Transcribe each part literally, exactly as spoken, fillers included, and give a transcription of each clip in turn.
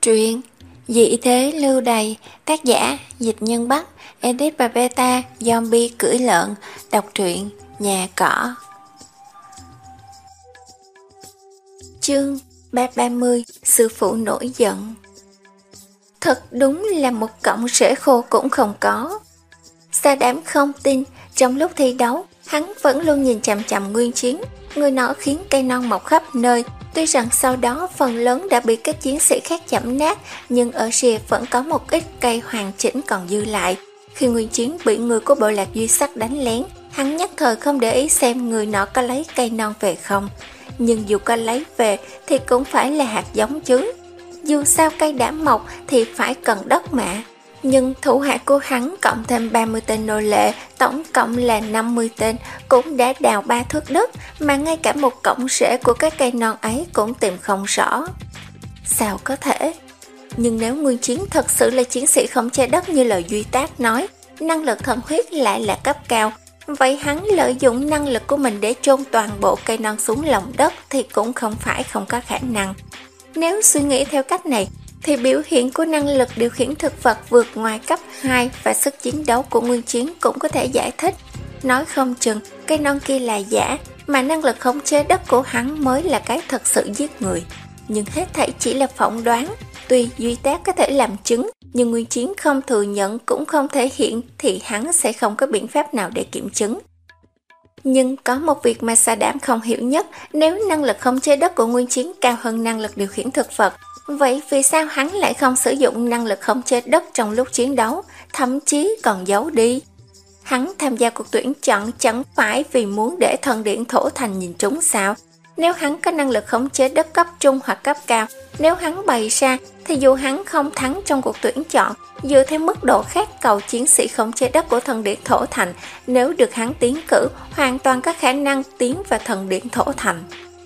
Truyện Dị thế lưu đày, tác giả Dịch Nhân Bắc, edit và beta Zombie cưỡi lợn. Đọc truyện Nhà Cỏ. Chương ba trăm ba mươi. Sư phụ nổi giận. Thật đúng là một cọng rễ khô cũng không có. Sa Đám không tin. Trong lúc thi đấu, hắn vẫn luôn nhìn chằm chằm Nguyên Chiến. Người nọ khiến cây non mọc khắp nơi. Tuy rằng sau đó phần lớn đã bị các chiến sĩ khác chẩm nát, nhưng ở rìa vẫn có một ít cây hoàn chỉnh còn dư lại. Khi Nguyên Chiến bị người của bộ lạc Duy Sắc đánh lén, hắn nhất thời không để ý xem người nọ có lấy cây non về không. Nhưng dù có lấy về thì cũng phải là hạt giống chứ. Dù sao cây đã mọc thì phải cần đất mà. Nhưng thủ hạ của hắn cộng thêm ba mươi tên nô lệ, tổng cộng là năm mươi tên, cũng đã đào ba thước đất, mà ngay cả một cọng rễ của cái cây non ấy cũng tìm không rõ. Sao có thể? Nhưng nếu Nguyên Chiến thật sự là chiến sĩ không che đất như lời Duy Tác nói, năng lực thần huyết lại là cấp cao, vậy hắn lợi dụng năng lực của mình để chôn toàn bộ cây non xuống lòng đất thì cũng không phải không có khả năng. Nếu suy nghĩ theo cách này, thì biểu hiện của năng lực điều khiển thực vật vượt ngoài cấp hai và sức chiến đấu của Nguyên Chiến cũng có thể giải thích. Nói không chừng cây non kia là giả, mà năng lực khống chế đất của hắn mới là cái thật sự giết người. Nhưng hết thảy chỉ là phỏng đoán. Tuy Duy Tác có thể làm chứng, nhưng Nguyên Chiến không thừa nhận cũng không thể hiện, thì hắn sẽ không có biện pháp nào để kiểm chứng. Nhưng có một việc mà Sa Đám không hiểu nhất, nếu năng lực khống chế đất của Nguyên Chiến cao hơn năng lực điều khiển thực vật, vậy vì sao hắn lại không sử dụng năng lực khống chế đất trong lúc chiến đấu, thậm chí còn giấu đi? Hắn tham gia cuộc tuyển chọn chẳng phải vì muốn để thần điện Thổ Thành nhìn trúng sao? Nếu hắn có năng lực khống chế đất cấp trung hoặc cấp cao, nếu hắn bày ra, thì dù hắn không thắng trong cuộc tuyển chọn, dựa theo mức độ khác cầu chiến sĩ khống chế đất của thần điện Thổ Thành, nếu được hắn tiến cử, hoàn toàn có khả năng tiến vào thần điện Thổ Thành.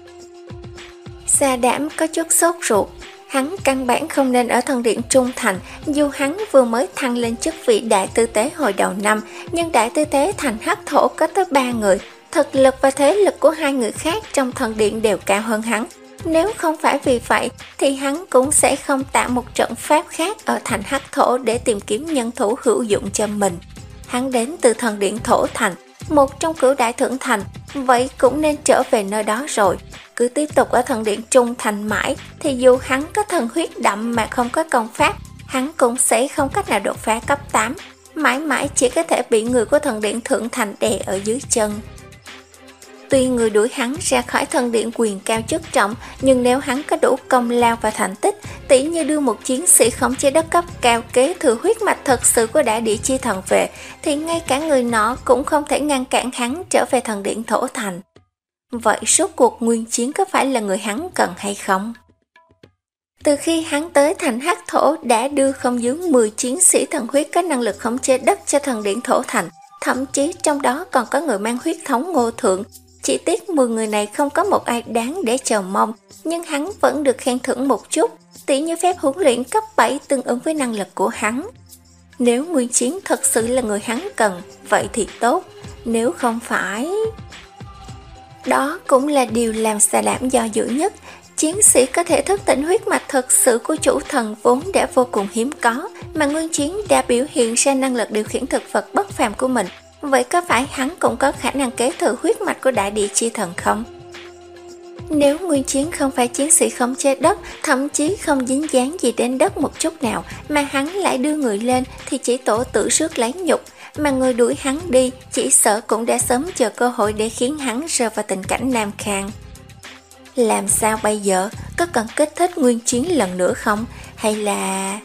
Sa Đám có chút sốt ruột. Hắn căn bản không nên ở thần điện Trung Thành, dù hắn vừa mới thăng lên chức vị đại tư tế hồi đầu năm, nhưng đại tư tế thành Hắc Thổ có tới ba người, thực lực và thế lực của hai người khác trong thần điện đều cao hơn hắn. Nếu không phải vì vậy, thì hắn cũng sẽ không tạo một trận pháp khác ở thành Hắc Thổ để tìm kiếm nhân thủ hữu dụng cho mình. Hắn đến từ thần điện Thổ Thành, một trong cửu đại thượng thành, vậy cũng nên trở về nơi đó rồi. Cứ tiếp tục ở thần điện Trung Thành mãi, thì dù hắn có thần huyết đậm mà không có công pháp, hắn cũng sẽ không cách nào đột phá cấp tám, mãi mãi chỉ có thể bị người của thần điện Thượng Thành đè ở dưới chân. Tuy người đuổi hắn ra khỏi thần điện quyền cao chức trọng, nhưng nếu hắn có đủ công lao và thành tích, tỉ như đưa một chiến sĩ khống chế đất cấp cao kế thừa huyết mạch thật sự của Đại Địa Chi Thần về, thì ngay cả người nọ cũng không thể ngăn cản hắn trở về thần điện Thổ Thành. Vậy rốt cuộc Nguyên Chiến có phải là người hắn cần hay không? Từ khi hắn tới thành Hắc Thổ đã đưa không dưới mười chiến sĩ thần huyết có năng lực khống chế đất cho thần điện Thổ Thành, thậm chí trong đó còn có người mang huyết thống Ngô Thượng. Chỉ tiếc mười người này không có một ai đáng để chờ mong, nhưng hắn vẫn được khen thưởng một chút, tỉ như phép huấn luyện cấp bảy tương ứng với năng lực của hắn. Nếu Nguyên Chiến thật sự là người hắn cần, vậy thì tốt, nếu không phải... Đó cũng là điều làm Sa Đám do dự nhất. Chiến sĩ có thể thức tỉnh huyết mạch thực sự của chủ thần vốn đã vô cùng hiếm có, mà Nguyên Chiến đã biểu hiện ra năng lực điều khiển thực vật bất phàm của mình. Vậy có phải hắn cũng có khả năng kế thừa huyết mạch của Đại Địa Chi Thần không? Nếu Nguyên Chiến không phải chiến sĩ khống chế đất, thậm chí không dính dáng gì đến đất một chút nào, mà hắn lại đưa người lên, thì chỉ tổ tự rước lấy nhục. Mà người đuổi hắn đi chỉ sợ cũng đã sớm chờ cơ hội để khiến hắn rơi vào tình cảnh nam khang. Làm sao bây giờ? Có cần kích thích Nguyên Chiến lần nữa không? Hay là...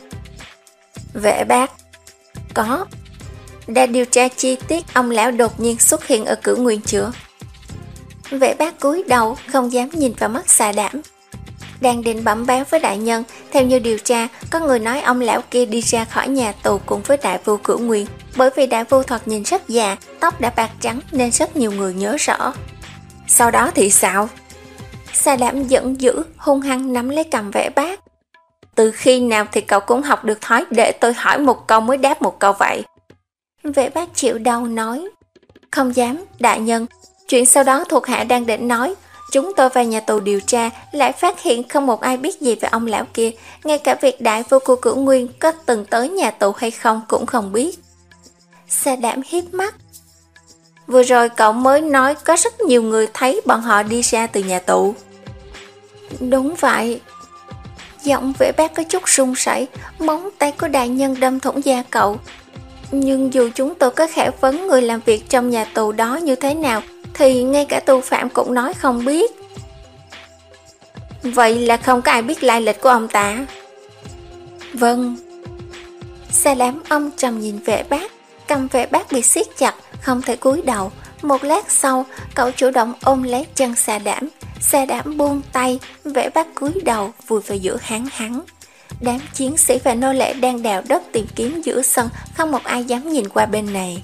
Vệ Bác? Có. Đã điều tra chi tiết ông lão đột nhiên xuất hiện ở Cửu Nguyên chưa? Vệ Bác cúi đầu không dám nhìn vào mắt Sa Đám. Đang định bẩm báo với đại nhân, theo như điều tra, có người nói ông lão kia đi ra khỏi nhà tù cùng với đại vu Cửu Nguyên, bởi vì đại vu thoạt nhìn rất già, tóc đã bạc trắng nên rất nhiều người nhớ rõ. Sau đó thì sao? Sa Đám giận dữ, hung hăng nắm lấy cầm Vệ Bác. Từ khi nào thì cậu cũng học được thói để tôi hỏi một câu mới đáp một câu vậy? Vệ Bác chịu đau nói. Không dám, đại nhân. Chuyện sau đó thuộc hạ đang định nói. Chúng tôi vào nhà tù điều tra, lại phát hiện không một ai biết gì về ông lão kia, ngay cả việc đại vô của Cửu Nguyên có từng tới nhà tù hay không cũng không biết. Sa Đảm híp mắt. Vừa rồi cậu mới nói có rất nhiều người thấy bọn họ đi ra từ nhà tù. Đúng vậy. Giọng Vệ Bác có chút run rẩy, móng tay của đại nhân đâm thủng da cậu. Nhưng dù chúng tôi có khảo vấn người làm việc trong nhà tù đó như thế nào, thì ngay cả tù phạm cũng nói không biết. Vậy là không có ai biết lai lịch của ông ta? Vâng. Sa Đảm âm trầm nhìn Vệ Bác, cầm Vệ Bác bị siết chặt, không thể cúi đầu. Một lát sau, cậu chủ động ôm lấy chân Sa Đảm. Sa Đảm buông tay, Vệ Bác cúi đầu vùi vào giữa háng hắn. Đám chiến sĩ và nô lệ đang đào đất tìm kiếm giữa sân, không một ai dám nhìn qua bên này.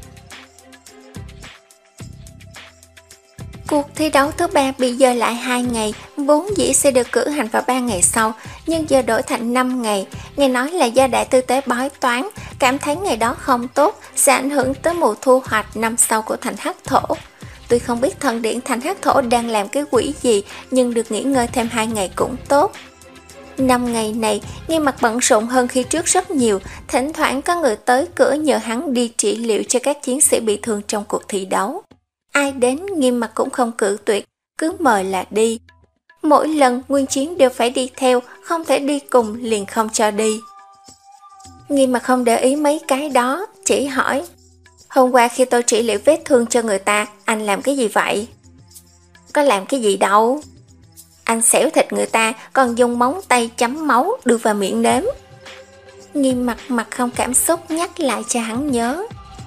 Cuộc thi đấu thứ ba bị dời lại hai ngày, vốn dĩ sẽ được cử hành vào ba ngày sau, nhưng giờ đổi thành năm ngày. Nghe nói là do đại tư tế bói toán, cảm thấy ngày đó không tốt, sẽ ảnh hưởng tới mùa thu hoạch năm sau của thành Hắc Thổ. Tuy không biết thần điện thành Hắc Thổ đang làm cái quỷ gì, nhưng được nghỉ ngơi thêm hai ngày cũng tốt. Năm ngày này, Nghiêm Mặc bận rộn hơn khi trước rất nhiều, thỉnh thoảng có người tới cửa nhờ hắn đi trị liệu cho các chiến sĩ bị thương trong cuộc thi đấu. Ai đến Nghiêm Mặc cũng không cự tuyệt, cứ mời là đi. Mỗi lần Nguyên Chiến đều phải đi theo, không thể đi cùng liền không cho đi. Nghiêm Mặc không để ý mấy cái đó, chỉ hỏi: Hôm qua khi tôi trị liệu vết thương cho người ta, anh làm cái gì vậy? Có làm cái gì đâu. Anh xẻo thịt người ta, còn dùng móng tay chấm máu đưa vào miệng nếm. Nghiêm Mặc mặt không cảm xúc nhắc lại cho hắn nhớ.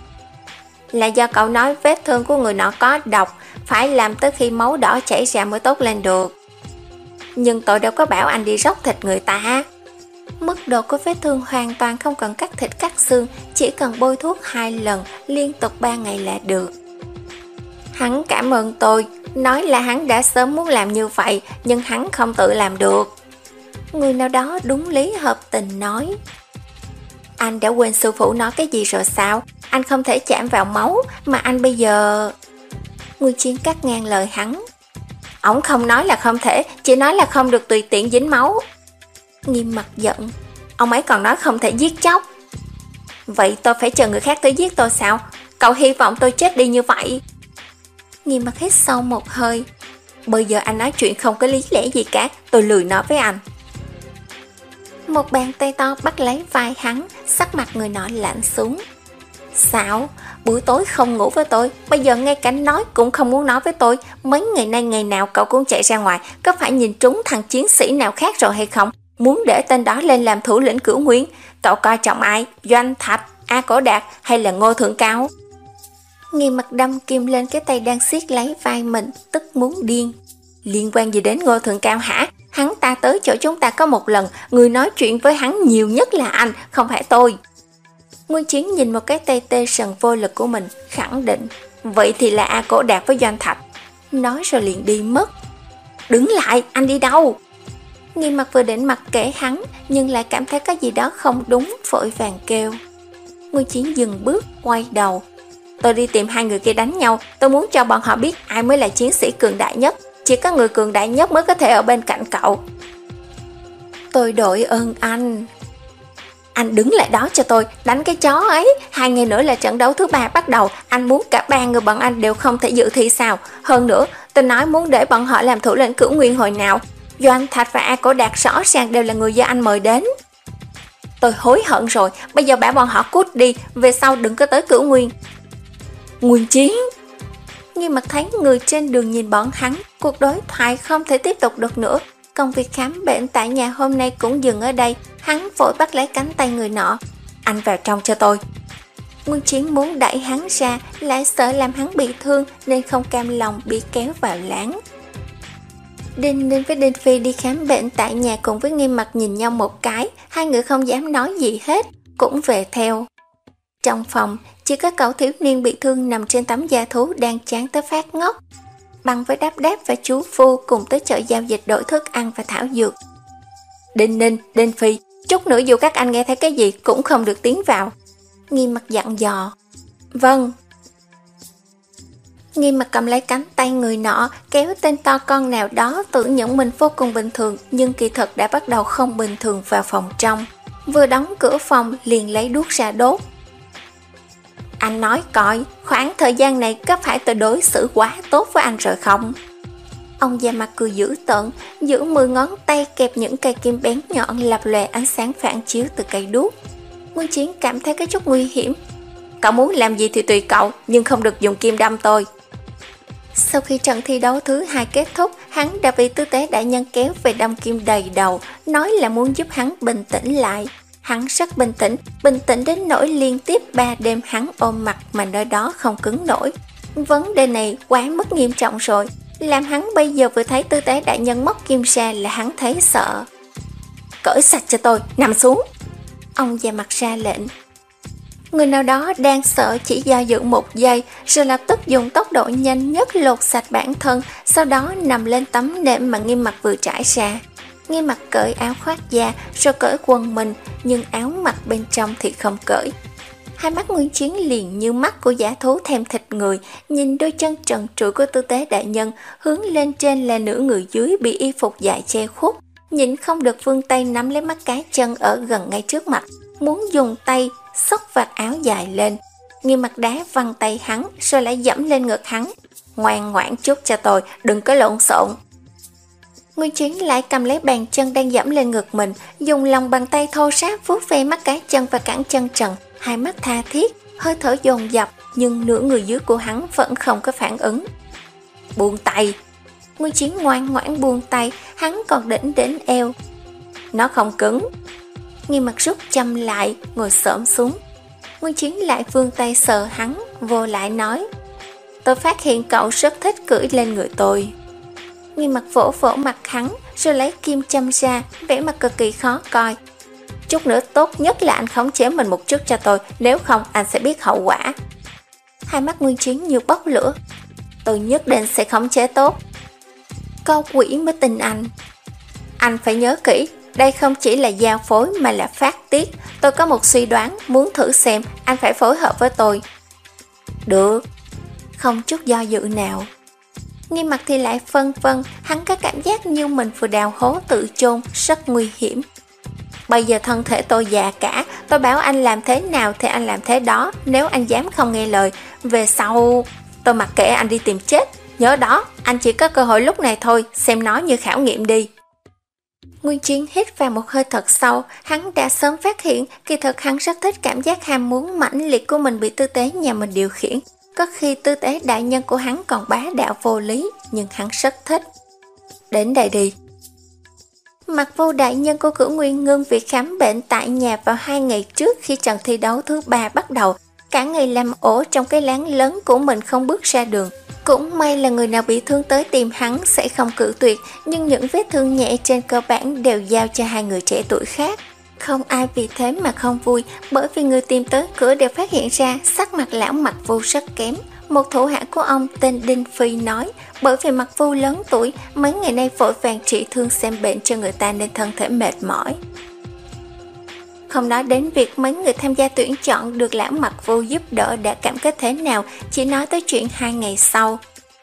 Là do cậu nói vết thương của người nọ có độc, phải làm tới khi máu đỏ chảy ra mới tốt lên được. Nhưng tôi đâu có bảo anh đi róc thịt người ta. Mức độ của vết thương hoàn toàn không cần cắt thịt cắt xương, chỉ cần bôi thuốc hai lần, liên tục ba ngày là được. Hắn cảm ơn tôi, nói là hắn đã sớm muốn làm như vậy, nhưng hắn không tự làm được. Người nào đó đúng lý hợp tình nói. Anh đã quên sư phụ nói cái gì rồi sao? Anh không thể chạm vào máu, mà anh bây giờ... Nguyên Chiến cắt ngang lời hắn. Ổng không nói là không thể, chỉ nói là không được tùy tiện dính máu. Nghiêm Mặc giận. Ông ấy còn nói không thể giết chóc. Vậy tôi phải chờ người khác tới giết tôi sao? Cậu hy vọng tôi chết đi như vậy? Nghiêm Mặc hít sâu một hơi. Bây giờ anh nói chuyện không có lý lẽ gì cả, tôi lười nói với anh. Một bàn tay to bắt lấy vai hắn, sắc mặt người nọ lạnh xuống. Sao? Buổi tối không ngủ với tôi, bây giờ ngay cả nói cũng không muốn nói với tôi. Mấy ngày nay ngày nào cậu cũng chạy ra ngoài, có phải nhìn trúng thằng chiến sĩ nào khác rồi hay không? Muốn để tên đó lên làm thủ lĩnh Cửu Nguyên? Cậu coi trọng ai? Doanh Thạch, A Cổ Đạt hay là Ngô Thượng Cao? Nghiêm Mặc đâm kim lên cái tay đang siết lấy vai mình, tức muốn điên. Liên quan gì đến Ngô Thượng Cao hả? Hắn ta tới chỗ chúng ta có một lần, người nói chuyện với hắn nhiều nhất là anh, không phải tôi. Nguyên Chiến nhìn một cái tay tê sần vô lực của mình, khẳng định. Vậy thì là A Cổ Đạt với Doanh Thạch. Nói rồi liền đi mất. Đứng lại, anh đi đâu? Nghiêm Mặc vừa định mặc kệ hắn, nhưng lại cảm thấy có gì đó không đúng, vội vàng kêu. Nguyên Chiến dừng bước, quay đầu. Tôi đi tìm hai người kia đánh nhau, tôi muốn cho bọn họ biết ai mới là chiến sĩ cường đại nhất. Chỉ có người cường đại nhất mới có thể ở bên cạnh cậu. Tôi đội ơn anh. Anh đứng lại đó cho tôi, đánh cái chó ấy. Hai ngày nữa là trận đấu thứ ba bắt đầu. Anh muốn cả ba người bọn anh đều không thể dự thi sao? Hơn nữa, tôi nói muốn để bọn họ làm thủ lĩnh Cửu Nguyên hồi nào. Doanh Thạch và A Cổ Đạt rõ ràng đều là người do anh mời đến. Tôi hối hận rồi, bây giờ bảo bọn họ cút đi, về sau đừng có tới Cửu Nguyên. Nguyên Chiến. Nghiêm Mặc thấy người trên đường nhìn bọn hắn, cuộc đối thoại không thể tiếp tục được nữa. Công việc khám bệnh tại nhà hôm nay cũng dừng ở đây. Hắn vội bắt lấy cánh tay người nọ. Anh vào trong cho tôi. Nguyên Chiến muốn đẩy hắn ra, lại sợ làm hắn bị thương nên không cam lòng bị kéo vào láng. Đinh Ninh với Đinh Phi đi khám bệnh tại nhà cùng với Nghiêm Mặc nhìn nhau một cái, hai người không dám nói gì hết, cũng về theo. Trong phòng, chỉ có cậu thiếu niên bị thương nằm trên tấm da thú đang chán tới phát ngốc. Bằng với Đáp Đáp và chú Phu cùng tới chợ giao dịch đổi thức ăn và thảo dược. Đinh Ninh, Đinh Phi, chút nữa dù các anh nghe thấy cái gì cũng không được tiến vào. Nghiêm Mặc dặn dò. Vâng. Nghiêm Mặt cầm lấy cánh tay người nọ, kéo tên to con nào đó tưởng những mình vô cùng bình thường, nhưng kỳ thực đã bắt đầu không bình thường vào phòng trong. Vừa đóng cửa phòng liền lấy đuốc ra đốt. Anh nói coi, khoảng thời gian này có phải tôi đối xử quá tốt với anh rồi không? Ông già mặt cười dữ tợn, giữ mười ngón tay kẹp những cây kim bén nhọn lập lòe ánh sáng phản chiếu từ cây đuốc. Nguyên Chiến cảm thấy có chút nguy hiểm. Cậu muốn làm gì thì tùy cậu, nhưng không được dùng kim đâm tôi. Sau khi trận thi đấu thứ hai kết thúc, hắn đã bị tư tế đại nhân kéo về đâm kim đầy đầu, nói là muốn giúp hắn bình tĩnh lại. Hắn rất bình tĩnh, bình tĩnh đến nỗi liên tiếp ba đêm hắn ôm mặt mà nơi đó không cứng nổi. Vấn đề này quá mức nghiêm trọng rồi, làm hắn bây giờ vừa thấy tư tế đại nhân móc kim ra là hắn thấy sợ. Cởi sạch cho tôi, nằm xuống. Ông già mặt ra lệnh. Người nào đó đang sợ chỉ do dự một giây, rồi lập tức dùng tốc độ nhanh nhất lột sạch bản thân, sau đó nằm lên tấm nệm mà Nghiêm Mặt vừa trải ra. Nghiêm Mặt cởi áo khoác da, rồi cởi quần mình, nhưng áo mặc bên trong thì không cởi. Hai mắt Nguyên Chiến liền như mắt của dã thú thèm thịt người, nhìn đôi chân trần trụi của tư tế đại nhân, hướng lên trên là nửa người dưới bị y phục dài che khuất, nhịn không được vươn tay nắm lấy mắt cá chân ở gần ngay trước mặt, muốn dùng tay xốc vạt áo dài lên. Nghiêm Mặt đá văng tay hắn, rồi lại dẫm lên ngực hắn. Ngoan ngoãn chút cho tôi, đừng có lộn xộn. Nguyên Chiến lại cầm lấy bàn chân đang dẫm lên ngực mình, dùng lòng bàn tay thô ráp vuốt ve mắt cá chân và cẳng chân trần, hai mắt tha thiết, hơi thở dồn dập, nhưng nửa người dưới của hắn vẫn không có phản ứng. Buông tay. Nguyên Chiến ngoan ngoãn buông tay, hắn còn đỉnh đến eo. Nó không cứng. Nghiêm Mặt rút châm lại, ngồi xổm xuống. Nguyên Chiến lại vươn tay sờ hắn, vô lại nói: Tôi phát hiện cậu rất thích cưỡi lên người tôi. Nghiêm Mặt vỗ vỗ mặt hắn, rồi lấy kim châm ra, vẻ mặt cực kỳ khó coi. Chút nữa tốt nhất là anh khống chế mình một chút cho tôi, nếu không anh sẽ biết hậu quả. Hai mắt Nguyên Chiến như bốc lửa. Tôi nhất định sẽ khống chế tốt. Câu quỷ mới tin anh. Anh phải nhớ kỹ, đây không chỉ là giao phối mà là phát tiết. Tôi có một suy đoán, muốn thử xem, anh phải phối hợp với tôi. Được. Không chút do dự nào. Nghiêm Mặt thì lại phân vân, hắn có cảm giác như mình vừa đào hố tự chôn, rất nguy hiểm. Bây giờ thân thể tôi già cả, tôi bảo anh làm thế nào thì anh làm thế đó, nếu anh dám không nghe lời, về sau tôi mặc kệ anh đi tìm chết. Nhớ đó, anh chỉ có cơ hội lúc này thôi, xem nó như khảo nghiệm đi. Nguyên Chiến hít vào một hơi thật sâu, hắn đã sớm phát hiện kỳ thực hắn rất thích cảm giác ham muốn mãnh liệt của mình bị tư tế nhà mình điều khiển. Có khi tư tế đại nhân của hắn còn bá đạo vô lý, nhưng hắn rất thích. Đến đây đi. Mặc Vô đại nhân của Cửu Nguyên ngưng việc khám bệnh tại nhà vào hai ngày trước khi trận thi đấu thứ ba bắt đầu. Cả ngày làm ổ trong cái lán lớn của mình không bước ra đường. Cũng may là người nào bị thương tới tìm hắn sẽ không cự tuyệt, nhưng những vết thương nhẹ trên cơ bản đều giao cho hai người trẻ tuổi khác. Không ai vì thế mà không vui, bởi vì người tìm tới cửa đều phát hiện ra sắc mặt lão Mặc Vô rất kém. Một thủ hạ của ông tên Đinh Phi nói, bởi vì Mặc Vô lớn tuổi, mấy ngày nay vội vàng trị thương xem bệnh cho người ta nên thân thể mệt mỏi. Không nói đến việc mấy người tham gia tuyển chọn được lão Mặc Vô giúp đỡ đã cảm kích thế nào, chỉ nói tới chuyện hai ngày sau.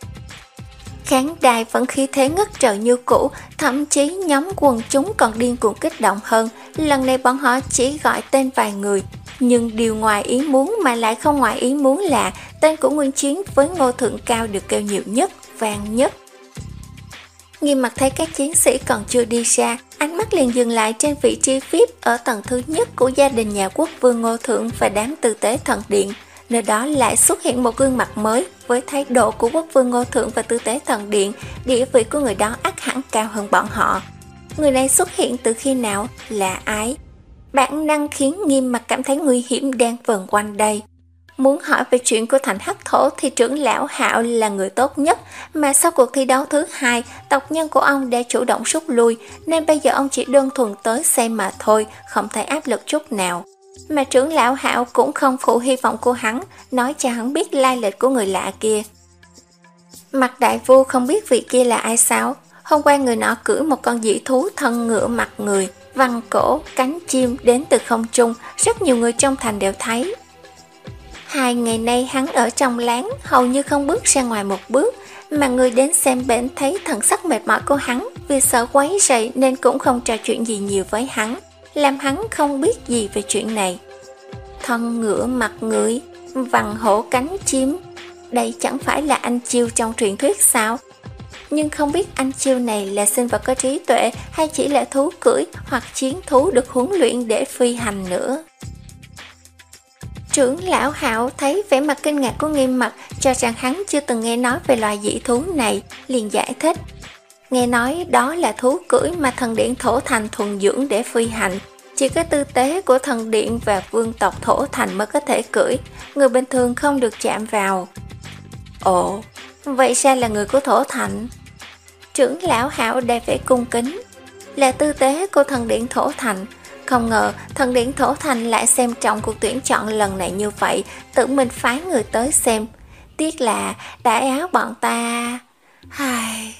Khán đài vẫn khí thế ngất trời như cũ, thậm chí nhóm quần chúng còn điên cuồng kích động hơn. Lần này bọn họ chỉ gọi tên vài người, nhưng điều ngoài ý muốn mà lại không ngoài ý muốn là tên của Nguyên Chiến với Ngô Thượng Cao được kêu nhiều nhất, vang nhất. Nghiêm Mặt thấy các chiến sĩ còn chưa đi ra, ánh mắt liền dừng lại trên vị trí vi ai pi ở tầng thứ nhất của gia đình nhà quốc vương Ngô Thượng và đám tư tế thần điện. Nơi đó lại xuất hiện một gương mặt mới, với thái độ của quốc vương Ngô Thượng và tư tế thần điện, địa vị của người đó ắt hẳn cao hơn bọn họ. Người này xuất hiện từ khi nào, là ai? Bản năng khiến Nghiêm Mặt cảm thấy nguy hiểm đang vần quanh đây. Muốn hỏi về chuyện của thành Hắc Thổ thì trưởng lão Hạo là người tốt nhất, mà sau cuộc thi đấu thứ hai, tộc nhân của ông đã chủ động rút lui, nên bây giờ ông chỉ đơn thuần tới xem mà thôi, không thấy áp lực chút nào. Mà trưởng lão Hạo cũng không phụ hy vọng của hắn, nói cho hắn biết lai lịch của người lạ kia. Mặt đại vu không biết vị kia là ai sao? Hôm qua người nọ cưỡi một con dĩ thú thân ngựa mặt người, vằn cổ, cánh chim đến từ không trung, rất nhiều người trong thành đều thấy. Hai ngày nay hắn ở trong láng, hầu như không bước ra ngoài một bước, mà người đến xem bệnh thấy thần sắc mệt mỏi của hắn, vì sợ quấy rầy nên cũng không trò chuyện gì nhiều với hắn, làm hắn không biết gì về chuyện này. Thân ngựa mặt người, vằn hổ cánh chim, đây chẳng phải là anh Chiêu trong truyền thuyết sao? Nhưng không biết anh Chiêu này là sinh vật có trí tuệ hay chỉ là thú cưỡi hoặc chiến thú được huấn luyện để phi hành nữa. Trưởng lão Hạo thấy vẻ mặt kinh ngạc của Nghiêm Mặc, cho rằng hắn chưa từng nghe nói về loài dị thú này, liền giải thích. Nghe nói đó là thú cưỡi mà thần điện Thổ Thành thuần dưỡng để phi hành. Chỉ có tư tế của thần điện và vương tộc Thổ Thành mới có thể cưỡi, người bình thường không được chạm vào. Ồ, vậy ra là người của Thổ Thành. Trưởng lão Hạo đầy vẻ cung kính. Là tư tế của thần điện Thổ Thành. Không ngờ thần điện Thổ Thành lại xem trọng cuộc tuyển chọn lần này như vậy, tự mình phái người tới xem. Tiếc là đại áo bọn ta... Ai...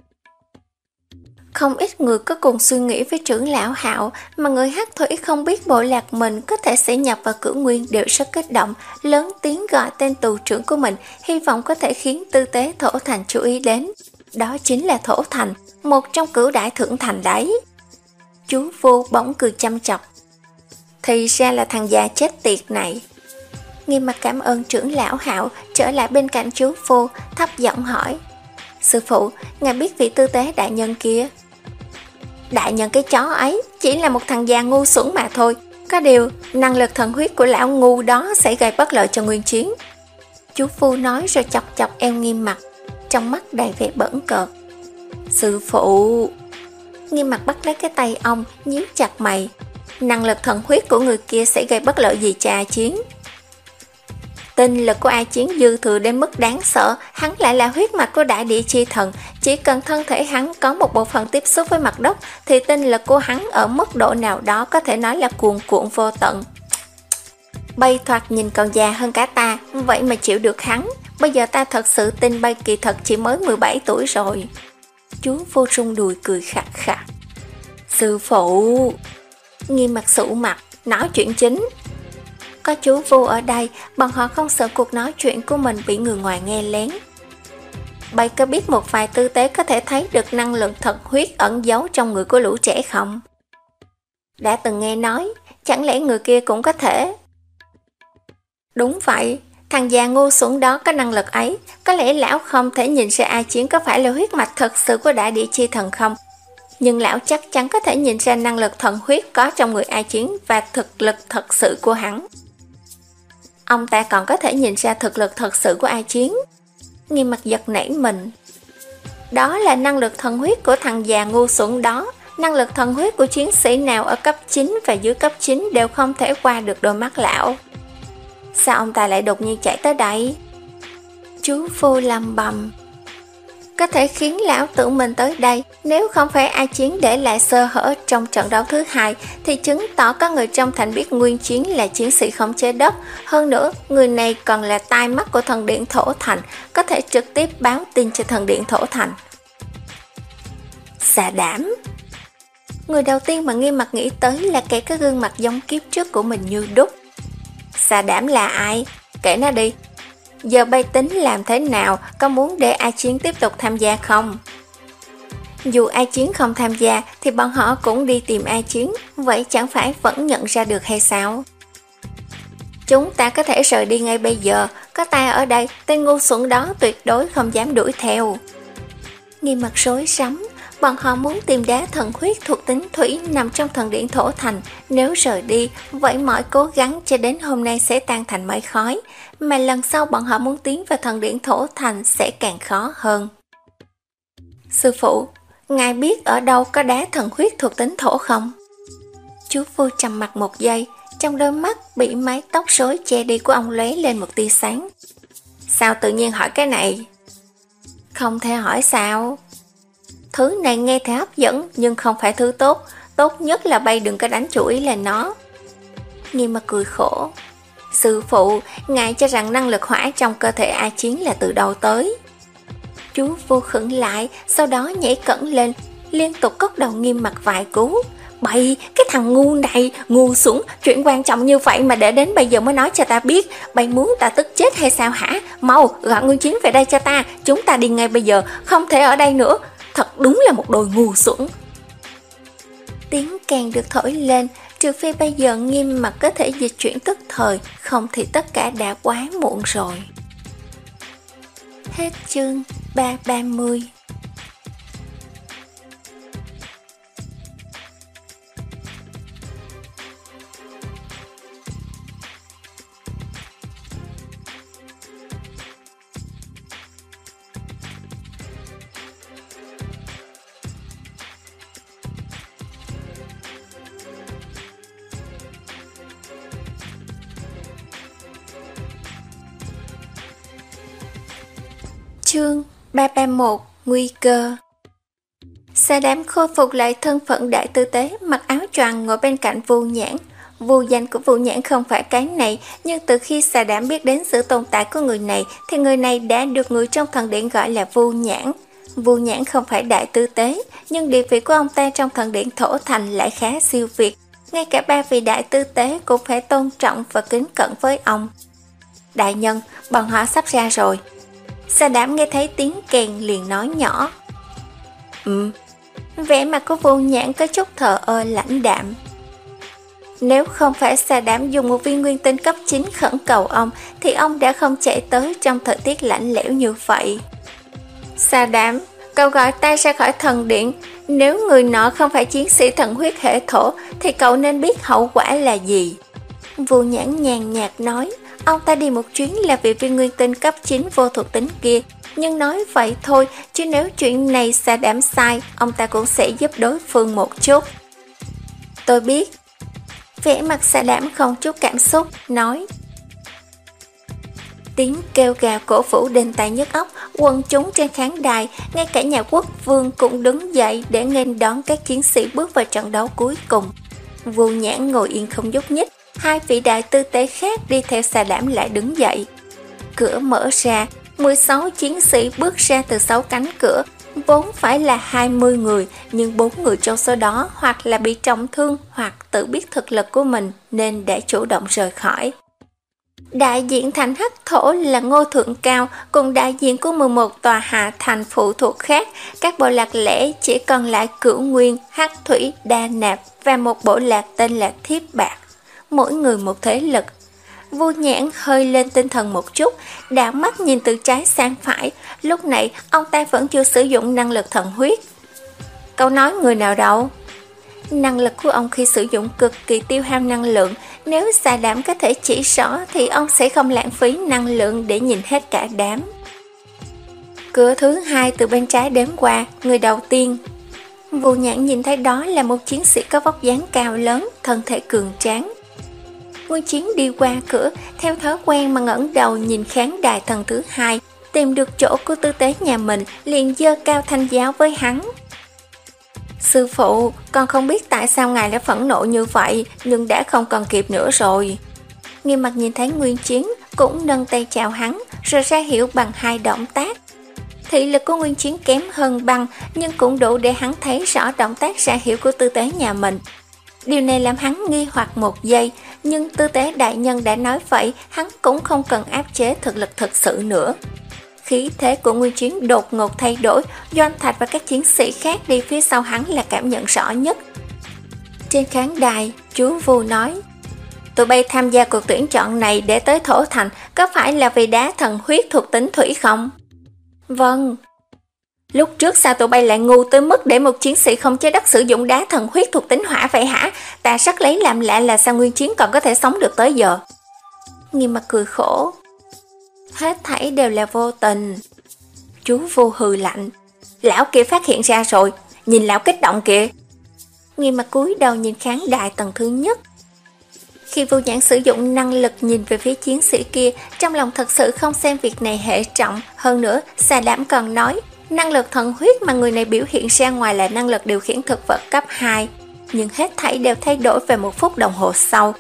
Không ít người có cùng suy nghĩ với trưởng lão Hạo, mà người Hắc Thủy không biết bộ lạc mình có thể sẽ nhập vào Cửu Nguyên đều rất kích động, lớn tiếng gọi tên tù trưởng của mình, hy vọng có thể khiến tư tế Thổ Thành chú ý đến. Đó chính là Thổ Thành, một trong cửu đại thượng thành đấy. Chú Vô bỗng cười chăm chọc. Thì ra là thằng già chết tiệt này. Nghiêm Mặc cảm ơn trưởng lão Hạo, trở lại bên cạnh chú Vô, thấp giọng hỏi. Sư phụ, ngài biết vị tư tế đại nhân kia? Đại nhân cái chó ấy, chỉ là một thằng già ngu xuẩn mà thôi. Có điều, năng lực thần huyết của lão ngu đó sẽ gây bất lợi cho nguyên chiến. Chú Phu nói rồi chọc chọc eo Nghiêm Mặc, trong mắt đầy vẻ bỡn cợt. Sư phụ... Nghiêm Mặc bắt lấy cái tay ông, nhíu chặt mày. Năng lực thần huyết của người kia sẽ gây bất lợi gì cho A Chiến? Tinh lực của A Chiến dư thừa đến mức đáng sợ, hắn lại là huyết mạch của đại địa chi thần, chỉ cần thân thể hắn có một bộ phận tiếp xúc với mặt đất thì tinh lực của hắn ở mức độ nào đó có thể nói là cuồn cuộn vô tận. Bay thoạt nhìn còn già hơn cả ta, vậy mà chịu được hắn. Bây giờ ta thật sự tin Bay kỳ thật chỉ mới mười bảy tuổi rồi. Chú Vô rung đùi cười khặt khặt. Sư phụ... Nghiêm Mặc sụ mặt, nói chuyện chính. Có chú Vô ở đây, bọn họ không sợ cuộc nói chuyện của mình bị người ngoài nghe lén. Bay có biết một vài tư tế có thể thấy được năng lượng thật huyết ẩn giấu trong người của lũ trẻ không? Đã từng nghe nói, chẳng lẽ người kia cũng có thể? Đúng vậy, thằng già ngu xuẩn đó có năng lực ấy, có lẽ lão không thể nhìn ra A Chiến có phải là huyết mạch thật sự của đại địa chi thần không? Nhưng lão chắc chắn có thể nhìn ra năng lực thần huyết có trong người A Chiến và thực lực thật sự của hắn. Ông ta còn có thể nhìn ra thực lực thật sự của A Chiến. Nghiêm Mặc giật nảy mình. Đó là năng lực thần huyết của thằng già ngu xuẩn đó. Năng lực thần huyết của chiến sĩ nào ở cấp chín và dưới cấp chín đều không thể qua được đôi mắt lão. Sao ông ta lại đột nhiên chạy tới đây? Chú Vô lầm bầm. Có thể khiến lão tự mình tới đây. Nếu không phải A Chiến để lại sơ hở trong trận đấu thứ hai thì chứng tỏ có người trong thành biết Nguyên Chiến là chiến sĩ khống chế đất. Hơn nữa, người này còn là tai mắt của thần điện Thổ Thành, có thể trực tiếp báo tin cho thần điện Thổ Thành. Xà đảm. Người đầu tiên mà Nghiêm Mặc nghĩ tới là kẻ có gương mặt giống kiếp trước của mình như đúc. Xà đảm là ai? Kể nó đi. Giờ Bay tính làm thế nào, có muốn để A Chiến tiếp tục tham gia không? Dù A Chiến không tham gia thì bọn họ cũng đi tìm A Chiến, vậy chẳng phải vẫn nhận ra được hay sao? Chúng ta có thể rời đi ngay bây giờ, có ta ở đây, tên ngu xuẩn đó tuyệt đối không dám đuổi theo. Nghiêm Mặc rối rắm, bọn họ muốn tìm đá thần huyết thuộc tính thủy nằm trong thần điện Thổ Thành, nếu rời đi, vậy mọi cố gắng cho đến hôm nay sẽ tan thành mây khói, mà lần sau bọn họ muốn tiến vào thần điện Thổ Thành sẽ càng khó hơn. Sư phụ, ngài biết ở đâu có đá thần huyết thuộc tính thổ không? Chú Vô trầm mặt một giây, trong đôi mắt bị mái tóc rối che đi của ông lóe lên một tia sáng. Sao tự nhiên hỏi cái này? Không thể hỏi sao? Thứ này nghe thì hấp dẫn nhưng không phải thứ tốt, tốt nhất là Bay đừng có đánh chủ ý là nó. Nghiêm Mặc cười khổ. Sư phụ, ngài cho rằng năng lực hỏa trong cơ thể A Chiến là từ đâu tới? Chú Vô khựng lại, sau đó nhảy cẩn lên, liên tục cất đầu Nghiêm Mặc vài cú. Bậy, cái thằng ngu này, ngu xuẩn, chuyện quan trọng như vậy mà để đến bây giờ mới nói cho ta biết. Bậy muốn ta tức chết hay sao hả? Mau, gọi Nguyên Chiến về đây cho ta, chúng ta đi ngay bây giờ, không thể ở đây nữa. Thật đúng là một đôi ngu xuẩn. Tiếng càng được thổi lên, trừ phi bây giờ Nghiêm Mặc có thể dịch chuyển tức thời, không thì tất cả đã quá muộn rồi. Hết chương ba ba mươi. Chương ba ba mốt. Nguy cơ. Sa Đám khôi phục lại thân phận đại tư tế, mặc áo choàng ngồi bên cạnh Vu Nhãn. Vô danh của Vu Nhãn không phải cái này, nhưng từ khi Sa Đám biết đến sự tồn tại của người này, thì người này đã được người trong thần điện gọi là Vu Nhãn. Vu Nhãn không phải đại tư tế, nhưng địa vị của ông ta trong thần điện Thổ Thành lại khá siêu việt. Ngay cả ba vị đại tư tế cũng phải tôn trọng và kính cẩn với ông. Đại nhân, bọn họ sắp ra rồi. Sa Đám nghe thấy tiếng kèn liền nói nhỏ. Ừ. Vẻ mặt của Vu Nhãn có chút thờ ơ lãnh đạm. Nếu không phải Sa Đám dùng một viên nguyên tinh cấp chín khẩn cầu ông, thì ông đã không chạy tới trong thời tiết lạnh lẽo như vậy. Sa Đám, cậu gọi ta ra khỏi thần điện. Nếu người nọ không phải chiến sĩ thần huyết hệ thổ, thì cậu nên biết hậu quả là gì. Vu Nhãn nhàn nhạt nói. Ông ta đi một chuyến là vì viên nguyên tinh cấp chín vô thuộc tính kia, nhưng nói vậy thôi, chứ nếu chuyện này Sa Đám sai, ông ta cũng sẽ giúp đối phương một chút. Tôi biết. Vẻ mặt Sa Đám không chút cảm xúc, nói. Tiếng kêu gào cổ vũ đinh tai nhức óc, quần chúng trên khán đài, ngay cả nhà quốc vương cũng đứng dậy để nghênh đón các chiến sĩ bước vào trận đấu cuối cùng. Vu Nhãn ngồi yên không nhúc nhích. Hai vị đại tư tế khác đi theo Sa Đám lại đứng dậy. Cửa mở ra, mười sáu chiến sĩ bước ra từ sáu cánh cửa. Vốn phải là hai mươi người, nhưng bốn người trong số đó hoặc là bị trọng thương hoặc tự biết thực lực của mình nên đã chủ động rời khỏi. Đại diện thành Hắc Thổ là Ngô Thượng Cao, cùng đại diện của mười một tòa hạ thành phụ thuộc khác. Các bộ lạc lẻ chỉ còn lại Cửu Nguyên, Hắc Thủy, Đa Nạp và một bộ lạc tên là Thiếp Bạc. Mỗi người một thế lực. Vu Nhãn hơi lên tinh thần một chút, đảo mắt nhìn từ trái sang phải. Lúc này ông ta vẫn chưa sử dụng năng lực thần huyết. Cậu nói người nào đâu? Năng lực của ông khi sử dụng cực kỳ tiêu hao năng lượng. Nếu Sa Đám có thể chỉ rõ thì ông sẽ không lãng phí năng lượng để nhìn hết cả đám. Cửa thứ hai từ bên trái đếm qua, người đầu tiên. Vu Nhãn nhìn thấy đó là một chiến sĩ có vóc dáng cao lớn, thân thể cường tráng. Nguyên Chiến đi qua cửa, theo thói quen mà ngẩng đầu nhìn khán đài thần thứ hai, tìm được chỗ của tư tế nhà mình, liền giơ cao thanh giáo với hắn. Sư phụ, con không biết tại sao ngài đã phẫn nộ như vậy, nhưng đã không còn kịp nữa rồi. Nghiêm Mặc nhìn thấy Nguyên Chiến, cũng nâng tay chào hắn, rồi ra hiệu bằng hai động tác. Thị lực của Nguyên Chiến kém hơn Băng, nhưng cũng đủ để hắn thấy rõ động tác ra hiệu của tư tế nhà mình. Điều này làm hắn nghi hoặc một giây, nhưng tư tế đại nhân đã nói vậy, hắn cũng không cần áp chế thực lực thực sự nữa. Khí thế của Nguyên Chiến đột ngột thay đổi, Doanh Thạch và các chiến sĩ khác đi phía sau hắn là cảm nhận rõ nhất. Trên khán đài, chú Vu nói, tụi bay tham gia cuộc tuyển chọn này để tới Thổ Thành, có phải là vì đá thần huyết thuộc tính thủy không? Vâng. Lúc trước sao tụi bay lại ngu tới mức để một chiến sĩ không chế đất sử dụng đá thần huyết thuộc tính hỏa vậy hả? Ta rất lấy làm lạ là sao Nguyên Chiến còn có thể sống được tới giờ. Nghiêm Mặc cười khổ. Hết thảy đều là vô tình. Chú Vu hừ lạnh. Lão kia phát hiện ra rồi, nhìn lão kích động kìa. Nghiêm Mặc cúi đầu nhìn khán đài tầng thứ nhất. Khi Vu Nhãn sử dụng năng lực nhìn về phía chiến sĩ kia, trong lòng thật sự không xem việc này hệ trọng. Hơn nữa, Sa Đám còn nói, năng lực thần huyết mà người này biểu hiện ra ngoài là năng lực điều khiển thực vật cấp hai. Nhưng hết thảy đều thay đổi về một phút đồng hồ sau.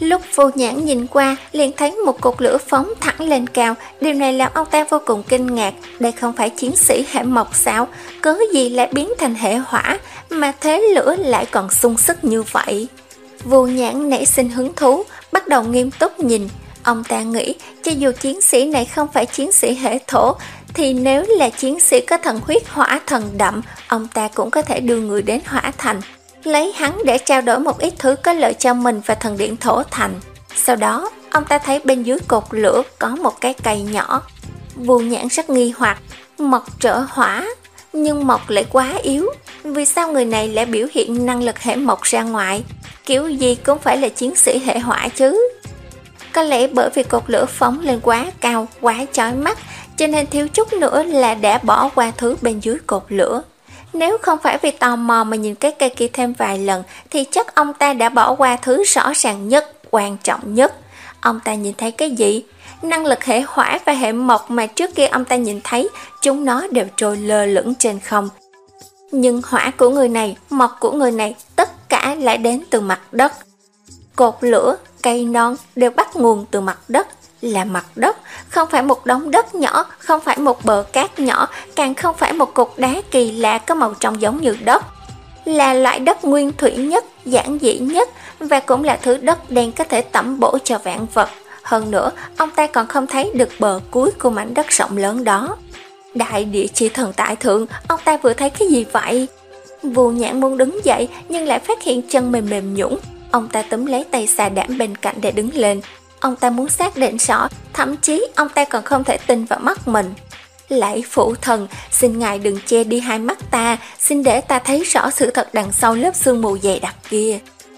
Lúc Vô Nhãn nhìn qua, liền thấy một cột lửa phóng thẳng lên cao. Điều này làm ông ta vô cùng kinh ngạc. Đây không phải chiến sĩ hệ mộc sao? Cớ gì lại biến thành hệ hỏa, mà thế lửa lại còn sung sức như vậy? Vô Nhãn nảy sinh hứng thú, bắt đầu nghiêm túc nhìn. Ông ta nghĩ, cho dù chiến sĩ này không phải chiến sĩ hệ thổ, thì nếu là chiến sĩ có thần huyết hỏa thần đậm, ông ta cũng có thể đưa người đến hỏa thành, lấy hắn để trao đổi một ít thứ có lợi cho mình và thần điện thổ thành. Sau đó, ông ta thấy bên dưới cột lửa có một cái cây nhỏ. Vô Nhãn rất nghi hoặc, mộc trở hỏa, nhưng mộc lại quá yếu. Vì sao người này lại biểu hiện năng lực hệ mộc ra ngoài? Kiểu gì cũng phải là chiến sĩ hệ hỏa chứ. Có lẽ bởi vì cột lửa phóng lên quá cao, quá chói mắt, cho nên thiếu chút nữa là đã bỏ qua thứ bên dưới cột lửa. Nếu không phải vì tò mò mà nhìn cái cây kia thêm vài lần, thì chắc ông ta đã bỏ qua thứ rõ ràng nhất, quan trọng nhất. Ông ta nhìn thấy cái gì? Năng lực hệ hỏa và hệ mộc mà trước kia ông ta nhìn thấy, chúng nó đều trôi lơ lửng trên không. Nhưng hỏa của người này, mộc của người này, tất cả lại đến từ mặt đất. Cột lửa, cây non đều bắt nguồn từ mặt đất, là mặt đất, không phải một đống đất nhỏ, không phải một bờ cát nhỏ, càng không phải một cục đá kỳ lạ có màu trông giống như đất. Là loại đất nguyên thủy nhất, giản dị nhất, và cũng là thứ đất đen có thể tẩm bổ cho vạn vật. Hơn nữa, ông ta còn không thấy được bờ cuối của mảnh đất rộng lớn đó. Đại địa chi thần tại thượng, ông ta vừa thấy cái gì vậy? Vô Nhãn muốn đứng dậy nhưng lại phát hiện chân mềm mềm nhũn. Ông ta túm lấy tay Sa Đảm bên cạnh để đứng lên. Ông ta muốn xác định rõ, thậm chí ông ta còn không thể tin vào mắt mình. Lạy phụ thần, xin ngài đừng che đi hai mắt ta, xin để ta thấy rõ sự thật đằng sau lớp sương mù dày đặc kia.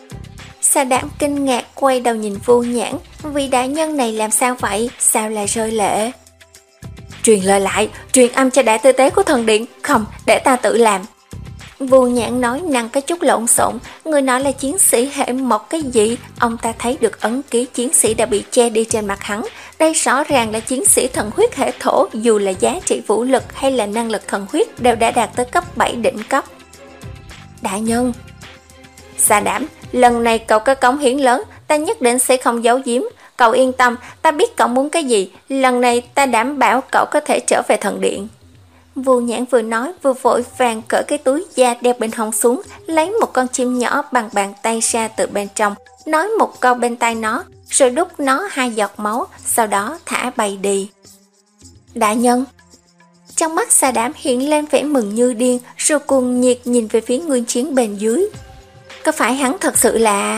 Sa Đảm kinh ngạc quay đầu nhìn Vô Nhãn, vì đại nhân này làm sao vậy, sao lại rơi lệ? Truyền lời lại, truyền âm cho đại tư tế của thần điện, không, để ta tự làm. Vô Nhãn nói năng có chút lộn xộn, người nói là chiến sĩ hệ mộc cái gì? Ông ta thấy được ấn ký chiến sĩ đã bị che đi trên mặt hắn. Đây rõ ràng là chiến sĩ thần huyết hệ thổ, dù là giá trị vũ lực hay là năng lực thần huyết đều đã đạt tới cấp bảy đỉnh cấp. Đại nhân, Sa Đảm, lần này cậu có cống hiến lớn, ta nhất định sẽ không giấu giếm. Cậu yên tâm, ta biết cậu muốn cái gì, lần này ta đảm bảo cậu có thể trở về thần điện. Vô Nhãn vừa nói vừa vội vàng cởi cái túi da đeo bên hông xuống, lấy một con chim nhỏ bằng bàn tay ra từ bên trong, nói một câu bên tai nó, rồi đút nó hai giọt máu, sau đó thả bay đi. Đại nhân! Trong mắt Sa Đảm hiện lên vẻ mừng như điên, rồi cuồng nhiệt nhìn về phía Nguyên Chiến bên dưới. Có phải hắn thật sự là...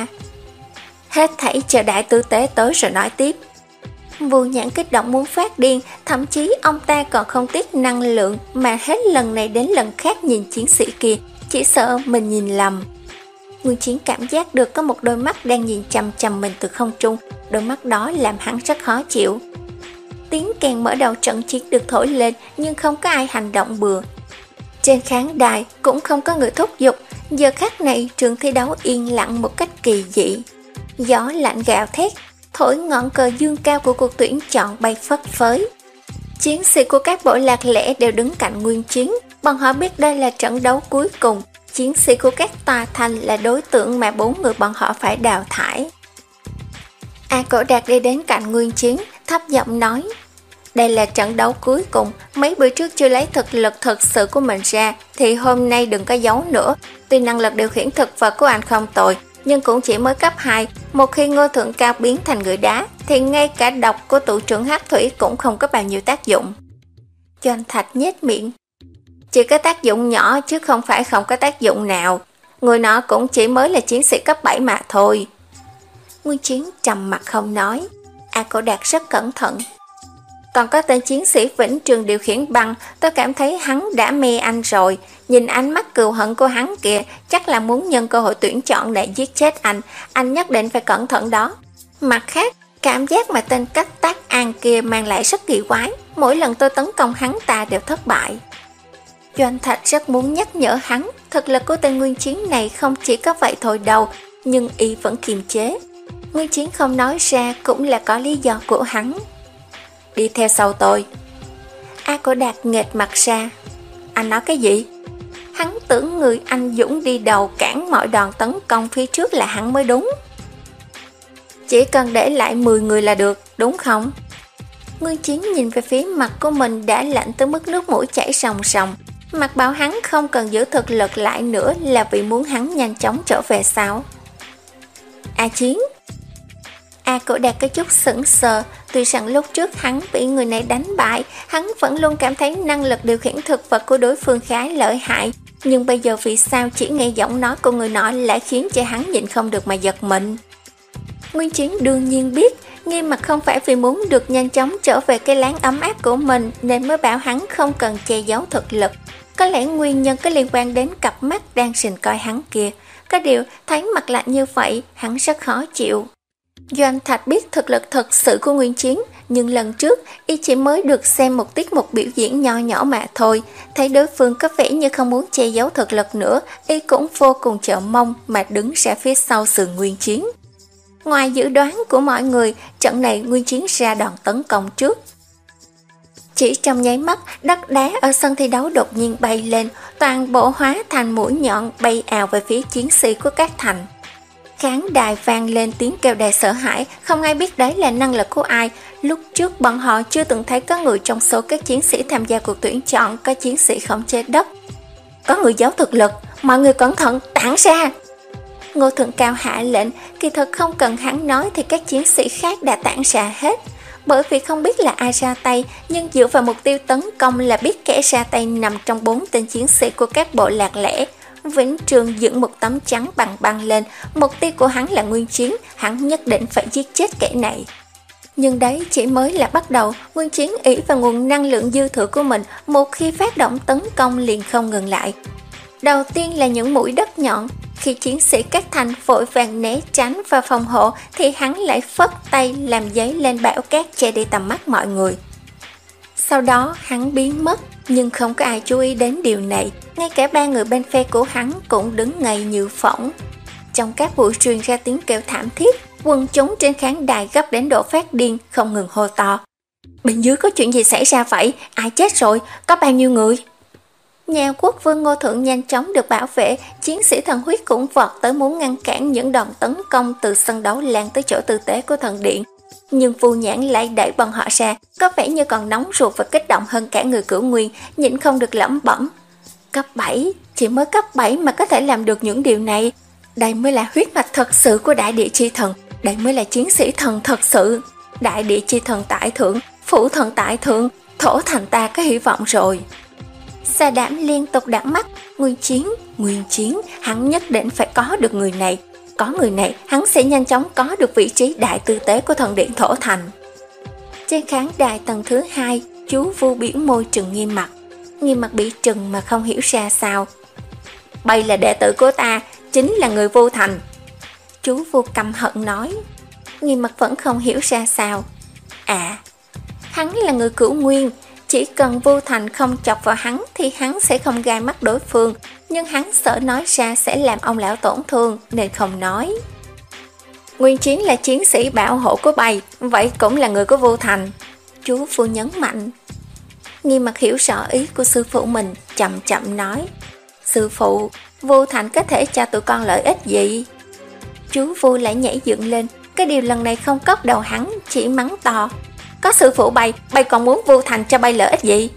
Hết thảy chờ đại tư tế tới rồi nói tiếp. Vô Nhãn kích động muốn phát điên, thậm chí ông ta còn không tiếc năng lượng mà hết lần này đến lần khác nhìn chiến sĩ kia, chỉ sợ mình nhìn lầm. Nguyên Chiến cảm giác được có một đôi mắt đang nhìn chằm chằm mình từ không trung, đôi mắt đó làm hắn rất khó chịu. Tiếng kèn mở đầu trận chiến được thổi lên, nhưng không có ai hành động bừa. Trên khán đài cũng không có người thúc giục, giờ khắc này trường thi đấu yên lặng một cách kỳ dị. Gió lạnh gào thét, thổi ngọn cờ dương cao của cuộc tuyển chọn bay phất phới. Chiến sĩ của các bộ lạc lẻ đều đứng cạnh Nguyên Chiến, bọn họ biết đây là trận đấu cuối cùng. Chiến sĩ của các tòa thành là đối tượng mà bốn người bọn họ phải đào thải. A Cổ Đạt đi đến cạnh Nguyên Chiến, thấp giọng nói: đây là trận đấu cuối cùng, mấy bữa trước chưa lấy thực lực thực sự của mình ra, thì hôm nay đừng có giấu nữa. Tuy năng lực điều khiển thực vật của anh không tồi, nhưng cũng chỉ mới cấp hai, một khi Ngô Thượng Cao biến thành người đá, thì ngay cả độc của tụ trưởng hắc thủy cũng không có bao nhiêu tác dụng. Doanh Thạch nhếch miệng: chỉ có tác dụng nhỏ chứ không phải không có tác dụng nào. Người nọ cũng chỉ mới là chiến sĩ cấp bảy mà thôi. Nguyên Chiến trầm mặt không nói. A Cổ Đạt rất cẩn thận: còn có tên chiến sĩ Vĩnh Trường điều khiển băng, tôi cảm thấy hắn đã mê anh rồi. Nhìn ánh mắt cừu hận của hắn kìa, chắc là muốn nhân cơ hội tuyển chọn để giết chết anh. Anh nhất định phải cẩn thận đó. Mặt khác, cảm giác mà tên Cách Tác An kia mang lại rất kỳ quái. Mỗi lần tôi tấn công hắn ta đều thất bại. Doanh Thạch rất muốn nhắc nhở hắn, thực lực của tên Nguyên Chiến này không chỉ có vậy thôi đâu, nhưng y vẫn kiềm chế. Nguyên Chiến không nói ra cũng là có lý do của hắn. Đi theo sau tôi. A Cổ Đạt nghệt mặt ra. Anh nói cái gì? Hắn tưởng người anh dũng đi đầu cản mọi đòn tấn công phía trước là hắn mới đúng. Chỉ cần để lại mười người là được, đúng không? Nguyên Chiến nhìn về phía mặt của mình đã lạnh tới mức nước mũi chảy ròng ròng. Mặt bảo hắn không cần giữ thực lực lại nữa là vì muốn hắn nhanh chóng trở về sao? A Chiến. A Cổ Đạt có chút sững sờ, tuy rằng lúc trước hắn bị người này đánh bại, hắn vẫn luôn cảm thấy năng lực điều khiển thực vật của đối phương khá lợi hại, nhưng bây giờ vì sao chỉ nghe giọng nói của người nọ lại khiến cho hắn nhịn không được mà giật mình. Nguyên Chiến đương nhiên biết, Nghiêm Mặc không phải vì muốn được nhanh chóng trở về cái láng ấm áp của mình nên mới bảo hắn không cần che giấu thực lực. Có lẽ nguyên nhân có liên quan đến cặp mắt đang sình coi hắn kia. Có điều, thấy mặt lạnh như vậy, hắn rất khó chịu. Doan Thạch biết thực lực thật sự của Nguyên Chiến, nhưng lần trước, y chỉ mới được xem một tiết mục biểu diễn nho nhỏ mà thôi. Thấy đối phương có vẻ như không muốn che giấu thực lực nữa, y cũng vô cùng chờ mong mà đứng ra phía sau sườn Nguyên Chiến. Ngoài dự đoán của mọi người, trận này Nguyên Chiến ra đòn tấn công trước. Chỉ trong nháy mắt, đất đá ở sân thi đấu đột nhiên bay lên, toàn bộ hóa thành mũi nhọn bay ào về phía chiến sĩ của các thành. Khán đài vang lên tiếng kêu đầy sợ hãi, không ai biết đấy là năng lực của ai. Lúc trước bọn họ chưa từng thấy có người trong số các chiến sĩ tham gia cuộc tuyển chọn có chiến sĩ khống chế đất. Có người giấu thực lực, mọi người cẩn thận, tản ra! Ngô Thượng Cao hạ lệnh, kỳ thực không cần hắn nói thì các chiến sĩ khác đã tản ra hết. Bởi vì không biết là ai ra tay, nhưng dựa vào mục tiêu tấn công là biết kẻ ra tay nằm trong bốn tên chiến sĩ của các bộ lạc lẻ. Vĩnh Trường dựng một tấm trắng bằng băng lên, mục tiêu của hắn là Nguyên Chiến, hắn nhất định phải giết chết kẻ này. Nhưng đấy chỉ mới là bắt đầu, Nguyên Chiến ỷ vào nguồn năng lượng dư thừa của mình, một khi phát động tấn công liền không ngừng lại. Đầu tiên là những mũi đất nhọn, khi chiến sĩ các thành vội vàng né tránh và phòng hộ thì hắn lại phất tay làm giấy lên bão cát che đi tầm mắt mọi người. Sau đó hắn biến mất, nhưng không có ai chú ý đến điều này, ngay cả ba người bên phe của hắn cũng đứng ngây như phỏng. Trong các buổi truyền ra tiếng kêu thảm thiết, quần chúng trên khán đài gấp đến độ phát điên, không ngừng hô to. Bên dưới có chuyện gì xảy ra vậy? Ai chết rồi? Có bao nhiêu người? Nhà quốc vương Ngô Thượng nhanh chóng được bảo vệ, chiến sĩ thần huyết cũng vọt tới muốn ngăn cản những đòn tấn công từ sân đấu lan tới chỗ tư tế của thần điện. Nhưng Vu Nhãn lại đẩy bọn họ ra, có vẻ như còn nóng ruột và kích động hơn cả người Cửu Nguyên, nhịn không được lẩm bẩm. Cấp bảy, chỉ mới cấp bảy mà có thể làm được những điều này. Đây mới là huyết mạch thật sự của đại địa chi thần, đây mới là chiến sĩ thần thật sự. Đại địa chi thần tại thượng, phủ thần tại thượng, thổ thành ta có hy vọng rồi. Sa Đảm liên tục đảo mắt, Nguyên Chiến, Nguyên Chiến, hắn nhất định phải có được người này. Có người này, hắn sẽ nhanh chóng có được vị trí đại tư tế của thần điện thổ thành. Trên khán đài tầng thứ hai, chú Vu biểu môi trừng Nghiêm Mặc. Nghiêm Mặc bị trừng mà không hiểu ra sao. Bây là đệ tử của ta, chính là người Vu thành. Chú Vu căm hận nói. Nghiêm Mặc vẫn không hiểu ra sao. À, hắn là người Cửu Nguyên. Chỉ cần Vu Thành không chọc vào hắn thì hắn sẽ không gai mắt đối phương, nhưng hắn sợ nói ra sẽ làm ông lão tổn thương nên không nói. Nguyên Chiến là chiến sĩ bảo hộ của bầy, vậy cũng là người của Vu Thành. Chú Vu nhấn mạnh. Nghiêm Mặc hiểu rõ ý của sư phụ mình, chậm chậm nói. Sư phụ, Vu Thành có thể cho tụi con lợi ích gì? Chú Vu lại nhảy dựng lên, cái điều lần này không cốc đầu hắn, chỉ mắng to. Có sư phụ bay, bay còn muốn Vu Thành cho bay lợi ích gì?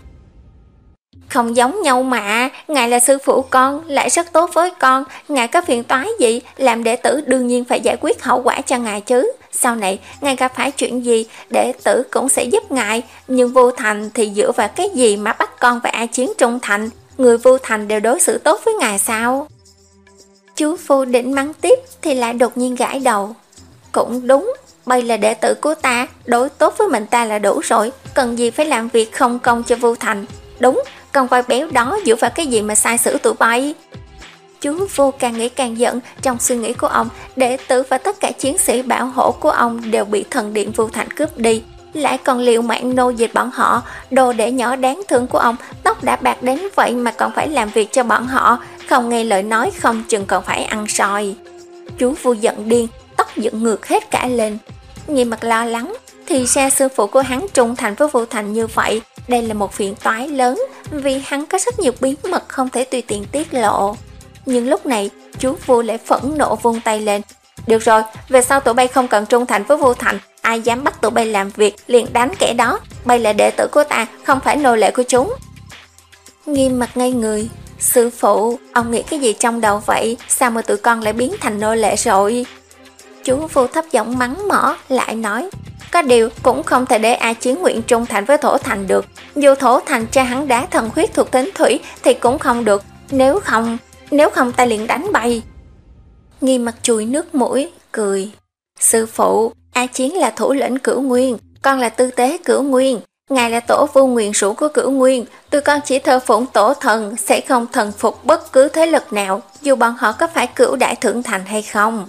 Không giống nhau mà, ngài là sư phụ con, lại rất tốt với con, ngài có phiền toái gì, làm đệ tử đương nhiên phải giải quyết hậu quả cho ngài chứ. Sau này, ngài gặp phải chuyện gì, đệ tử cũng sẽ giúp ngài, nhưng Vu Thành thì dựa vào cái gì mà bắt con và A Chiến trung thành, người Vu Thành đều đối xử tốt với ngài sao? Chú Phu định mắng tiếp thì lại đột nhiên gãi đầu. Cũng đúng, bây là đệ tử của ta, đối tốt với mình ta là đủ rồi, cần gì phải làm việc không công cho Vu Thành. Đúng, con voi béo đó dựa vào cái gì mà sai xử tụi bay? Chú Vu càng nghĩ càng giận, trong suy nghĩ của ông, đệ tử và tất cả chiến sĩ bảo hộ của ông đều bị thần điện Vu Thành cướp đi, lại còn liều mạng nô dịch bọn họ, đồ đệ nhỏ đáng thương của ông, tóc đã bạc đến vậy mà còn phải làm việc cho bọn họ, không nghe lời nói không chừng còn phải ăn soi. Chú Vu giận điên, tóc dựng ngược hết cả lên. Nghiêm Mặc lo lắng, thì ra sư phụ của hắn trung thành với Vu Thành như vậy, đây là một phiền toái lớn, vì hắn có rất nhiều bí mật không thể tùy tiện tiết lộ. Nhưng lúc này, chú Vu lại phẫn nộ vung tay lên. Được rồi, về sau tụi bay không cần trung thành với Vô Thành, ai dám bắt tụi bay làm việc liền đánh kẻ đó, bay là đệ tử của ta, không phải nô lệ của chúng. Nghiêm mặt ngây người. Sư phụ, ông nghĩ cái gì trong đầu vậy, sao mà tụi con lại biến thành nô lệ rồi? Chú Vô thấp giọng mắng mỏ, lại nói, có điều cũng không thể để A Chiến nguyện trung thành với Thổ Thành được. Dù Thổ Thành cha hắn đá thần huyết thuộc tính thủy thì cũng không được, nếu không, nếu không ta liền đánh bay. Nghiêm mặt chùi nước mũi, cười. Sư phụ, A Chiến là thủ lĩnh Cửu Nguyên, con là tư tế Cửu Nguyên. Ngài là tổ vu nguyền rủa của Cửu Nguyên, tụi con chỉ thờ phụng tổ thần, sẽ không thần phục bất cứ thế lực nào, dù bọn họ có phải cửu đại thượng thành hay không.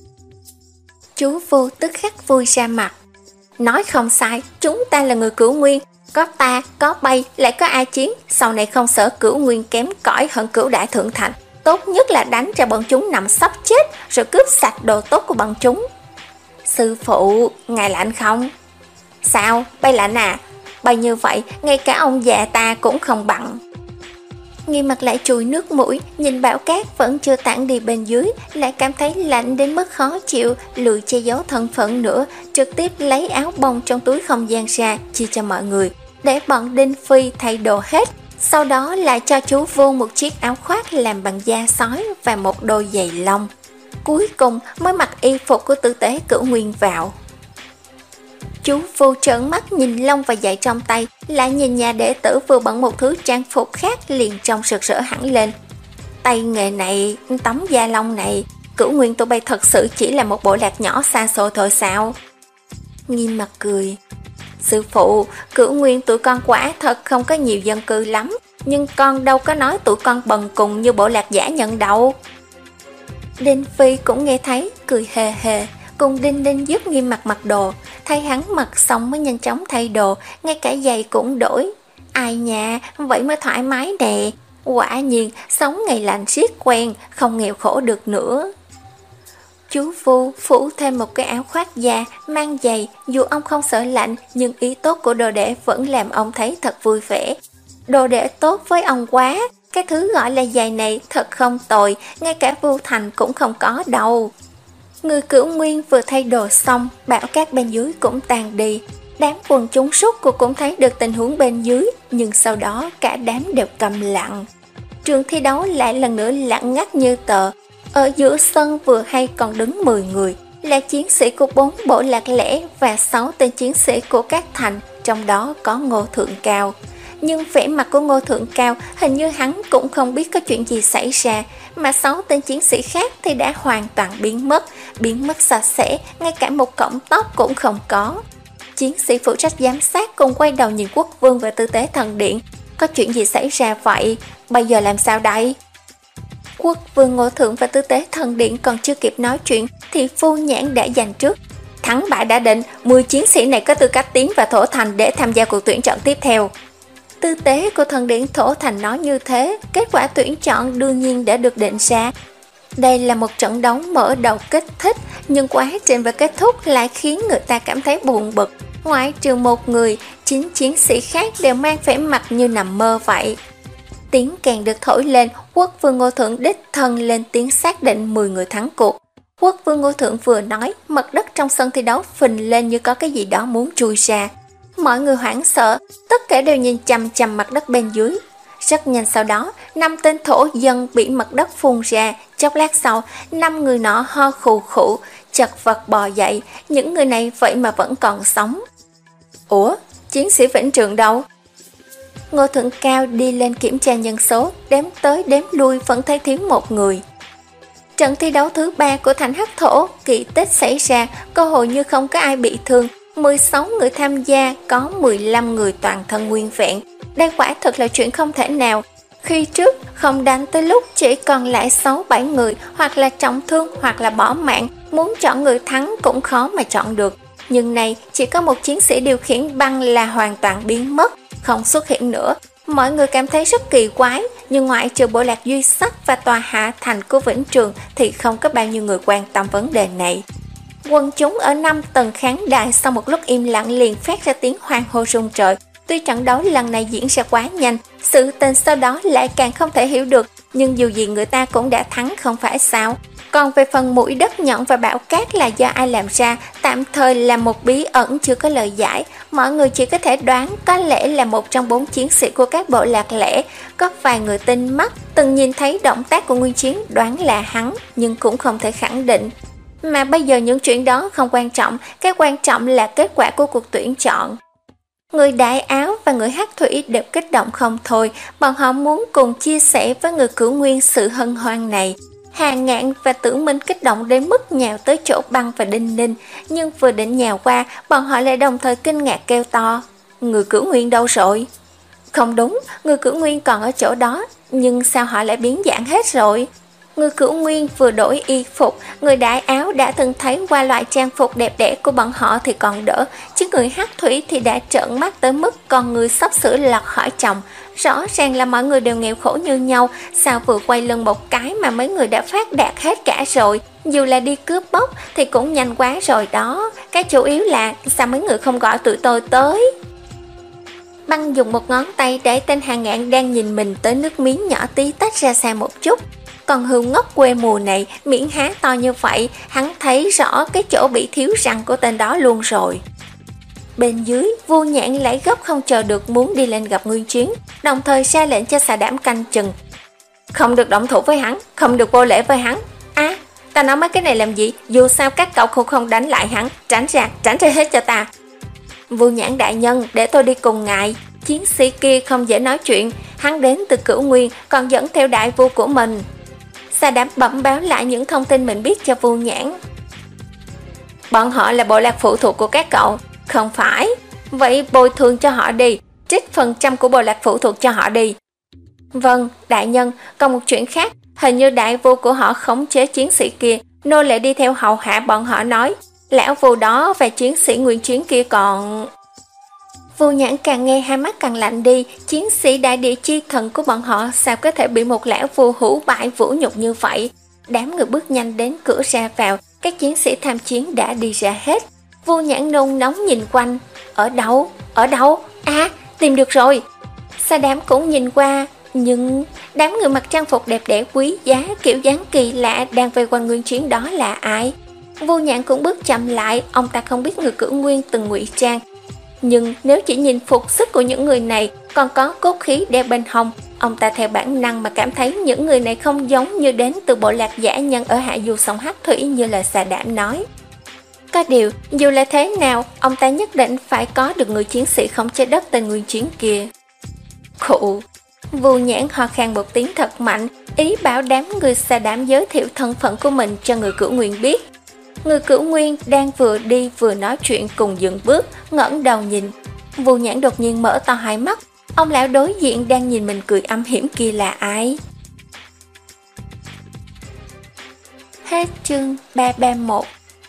Chú Vu tức khắc vui ra mặt. Nói không sai, chúng ta là người Cửu Nguyên, có ta, có bay, lại có A Chiến, sau này không sợ Cửu Nguyên kém cỏi hơn cửu đại thượng thành. Tốt nhất là đánh cho bọn chúng nằm sắp chết, rồi cướp sạch đồ tốt của bọn chúng. Sư phụ, ngài lạnh không? Sao, bay lạnh à? Bay như vậy, ngay cả ông già ta cũng không bằng. Nghiêm mặt lại chùi nước mũi, nhìn bão cát vẫn chưa tản đi bên dưới, lại cảm thấy lạnh đến mức khó chịu, lười che giấu thân phận nữa, trực tiếp lấy áo bông trong túi không gian ra, chia cho mọi người, để bọn Đinh Phi thay đồ hết. Sau đó lại cho chú Vô một chiếc áo khoác làm bằng da sói và một đôi giày lông. Cuối cùng mới mặc y phục của tư tế Cửu Nguyên vào. Chú Vô trợn mắt nhìn lông và giày trong tay, lại nhìn nhà đệ tử vừa bận một thứ trang phục khác liền trông sực sỡ hẳn lên. Tay nghề này, tấm da lông này, Cửu Nguyên tụi bay thật sự chỉ là một bộ lạc nhỏ xa xôi thôi sao? Nghiêm mặt cười. Sư phụ, Cửu Nguyên tụi con quả thật không có nhiều dân cư lắm, nhưng con đâu có nói tụi con bần cùng như bộ lạc giả nhận đâu. Đinh Phi cũng nghe thấy, cười hề hề, cùng Đinh Đinh giúp Nghiêm mặt mặc đồ, thay hắn mặc xong mới nhanh chóng thay đồ, ngay cả giày cũng đổi. Ai nhà, vậy mới thoải mái nè, quả nhiên sống ngày lành riết quen, không nghèo khổ được nữa. Chú Vu phủ thêm một cái áo khoác da, mang giày, dù ông không sợ lạnh, nhưng ý tốt của đồ đệ vẫn làm ông thấy thật vui vẻ. Đồ đệ tốt với ông quá, cái thứ gọi là giày này thật không tồi, ngay cả Vu Thành cũng không có đâu. Người Cửu Nguyên vừa thay đồ xong, bão cát bên dưới cũng tàn đi. Đám quần chúng súc cô cũng thấy được tình huống bên dưới, nhưng sau đó cả đám đều câm lặng. Trường thi đấu lại lần nữa lặng ngắt như tờ. Ở giữa sân vừa hay còn đứng mười người, là chiến sĩ của bốn bộ lạc lẻ và sáu tên chiến sĩ của các thành, trong đó có Ngô Thượng Cao. Nhưng vẻ mặt của Ngô Thượng Cao hình như hắn cũng không biết có chuyện gì xảy ra, mà sáu tên chiến sĩ khác thì đã hoàn toàn biến mất, biến mất sạch sẽ, ngay cả một cọng tóc cũng không có. Chiến sĩ phụ trách giám sát cùng quay đầu nhìn Quốc Vương và Tư tế Thần Điện. Có chuyện gì xảy ra vậy? Bây giờ làm sao đây? Quốc Vương, Ngô Thượng và Tư tế Thần Điện còn chưa kịp nói chuyện thì Phu Nhãn đã giành trước. Thắng bại đã định, mười chiến sĩ này có tư cách tiến vào Thổ Thành để tham gia cuộc tuyển chọn tiếp theo. Tư tế của Thần Điện Thổ Thành nói như thế, kết quả tuyển chọn đương nhiên đã được định ra. Đây là một trận đấu mở đầu kích thích, nhưng quá trình và kết thúc lại khiến người ta cảm thấy buồn bực. Ngoại trừ một người, chín chiến sĩ khác đều mang vẻ mặt như nằm mơ vậy. Tiếng kèn được thổi lên, Quốc Vương Ngô Thượng đích thân lên tiếng xác định mười người thắng cuộc. Quốc Vương Ngô Thượng vừa nói, mặt đất trong sân thi đấu phình lên như có cái gì đó muốn chui ra. Mọi người hoảng sợ, tất cả đều nhìn chằm chằm mặt đất bên dưới. Rất nhanh sau đó, năm tên thổ dân bị mặt đất phun ra, chốc lát sau, năm người nọ ho khù khụ, chật vật bò dậy, những người này vậy mà vẫn còn sống. Ủa, chiến sĩ Vĩnh Trường đâu? Ngô Thượng Cao đi lên kiểm tra nhân số, đếm tới đếm lui vẫn thấy thiếu một người. Trận thi đấu thứ ba của thành Hắc Thổ, kỳ tích xảy ra, cơ hội như không có ai bị thương. mười sáu người tham gia, có mười lăm người toàn thân nguyên vẹn. Đây quả thật là chuyện không thể nào. Khi trước, không đánh tới lúc chỉ còn lại sáu bảy người, hoặc là trọng thương, hoặc là bỏ mạng. Muốn chọn người thắng cũng khó mà chọn được. Nhưng này, chỉ có một chiến sĩ điều khiển băng là hoàn toàn biến mất, không xuất hiện nữa. Mọi người cảm thấy rất kỳ quái, nhưng ngoại trừ bộ lạc Duy Sắc và tòa hạ thành của Vĩnh Trường thì không có bao nhiêu người quan tâm vấn đề này. Quần chúng ở năm tầng khán đài sau một lúc im lặng liền phát ra tiếng hoan hô rung trời. Tuy trận đấu lần này diễn ra quá nhanh, sự tình sau đó lại càng không thể hiểu được, nhưng dù gì người ta cũng đã thắng không phải sao. Còn về phần mũi đất nhọn và bão cát là do ai làm ra, tạm thời là một bí ẩn chưa có lời giải. Mọi người chỉ có thể đoán có lẽ là một trong bốn chiến sĩ của các bộ lạc lẻ. Có vài người tinh mắt từng nhìn thấy động tác của Nguyên Chiến đoán là hắn, nhưng cũng không thể khẳng định. Mà bây giờ những chuyện đó không quan trọng, cái quan trọng là kết quả của cuộc tuyển chọn. Người đại áo và người hắc thủy đều kích động không thôi, bọn họ muốn cùng chia sẻ với người Cửu Nguyên sự hân hoan này. Hà Ngạn và Tử Minh kích động đến mức nhào tới chỗ Băng và Đinh Ninh, nhưng vừa định nhào qua, bọn họ lại đồng thời kinh ngạc kêu to: người Cửu Nguyên đâu rồi? Không đúng, người Cửu Nguyên còn ở chỗ đó, nhưng sao họ lại biến dạng hết rồi? Người Cửu Nguyên vừa đổi y phục, người đại áo đã từng thấy qua loại trang phục đẹp đẽ của bọn họ thì còn đỡ, chứ người hắc thủy thì đã trợn mắt tới mức con người sắp sửa lọt khỏi chồng. Rõ ràng là mọi người đều nghèo khổ như nhau, sao vừa quay lưng một cái mà mấy người đã phát đạt hết cả rồi. Dù là đi cướp bóc thì cũng nhanh quá rồi đó, cái chủ yếu là sao mấy người không gọi tụi tôi tới. Băng dùng một ngón tay để tên Hà Ngạn đang nhìn mình tới nước miếng nhỏ tí tách ra xa một chút. Còn hươu ngốc quê mùa này, miệng há to như vậy, hắn thấy rõ cái chỗ bị thiếu răng của tên đó luôn rồi. Bên dưới, Vu Nhãn lại gấp không chờ được muốn đi lên gặp Nguyên Chiến, đồng thời ra lệnh cho xà đảm canh chừng. Không được động thủ với hắn, không được vô lễ với hắn. À, ta nói mấy cái này làm gì, dù sao các cậu cũng không đánh lại hắn, tránh ra, tránh ra hết cho ta. Vu Nhãn đại nhân, để tôi đi cùng ngài. Chiến sĩ kia không dễ nói chuyện, hắn đến từ Cửu Nguyên, còn dẫn theo đại vu của mình. Xà đảm bẩm báo lại những thông tin mình biết cho Vu Nhãn. Bọn họ là bộ lạc phụ thuộc của các cậu. Không phải, vậy bồi thường cho họ đi, trích phần trăm của bộ lạc phụ thuộc cho họ đi. Vâng, đại nhân, còn một chuyện khác, hình như đại vu của họ khống chế chiến sĩ kia, nô lệ đi theo hầu hạ bọn họ nói, lão vu đó và chiến sĩ Nguyên Chiến kia còn... Vu Nhãn càng nghe hai mắt càng lạnh đi, chiến sĩ đại địa chi thần của bọn họ sao có thể bị một lão vu hữu bại vũ nhục như vậy. Đám người bước nhanh đến cửa ra vào, các chiến sĩ tham chiến đã đi ra hết. Vu Nhãn nôn nóng nhìn quanh, ở đâu, ở đâu, à, tìm được rồi. Sa Đám cũng nhìn qua, nhưng đám người mặc trang phục đẹp đẽ quý giá kiểu dáng kỳ lạ đang vây quanh Nguyên Chiến đó là ai? Vu Nhãn cũng bước chậm lại, ông ta không biết người Cửu Nguyên từng ngụy trang. Nhưng nếu chỉ nhìn phục sức của những người này còn có cốt khí đeo bên hông, ông ta theo bản năng mà cảm thấy những người này không giống như đến từ bộ lạc dã nhân ở hạ du sông Hắc Thủy như lời Xà Đảm nói. Có điều, dù là thế nào, ông ta nhất định phải có được người chiến sĩ khống chế đất tên Nguyên Chiến kia. Khụ, Vu Nhãn ho khan một tiếng thật mạnh, ý bảo đám người Xà Đảm giới thiệu thân phận của mình cho người Cửu Nguyên biết. Người Cửu Nguyên đang vừa đi vừa nói chuyện cùng dừng bước, ngẩng đầu nhìn. Vu Nhãn đột nhiên mở to hai mắt, ông lão đối diện đang nhìn mình cười âm hiểm kia là ai? Hết chương ba ba mốt.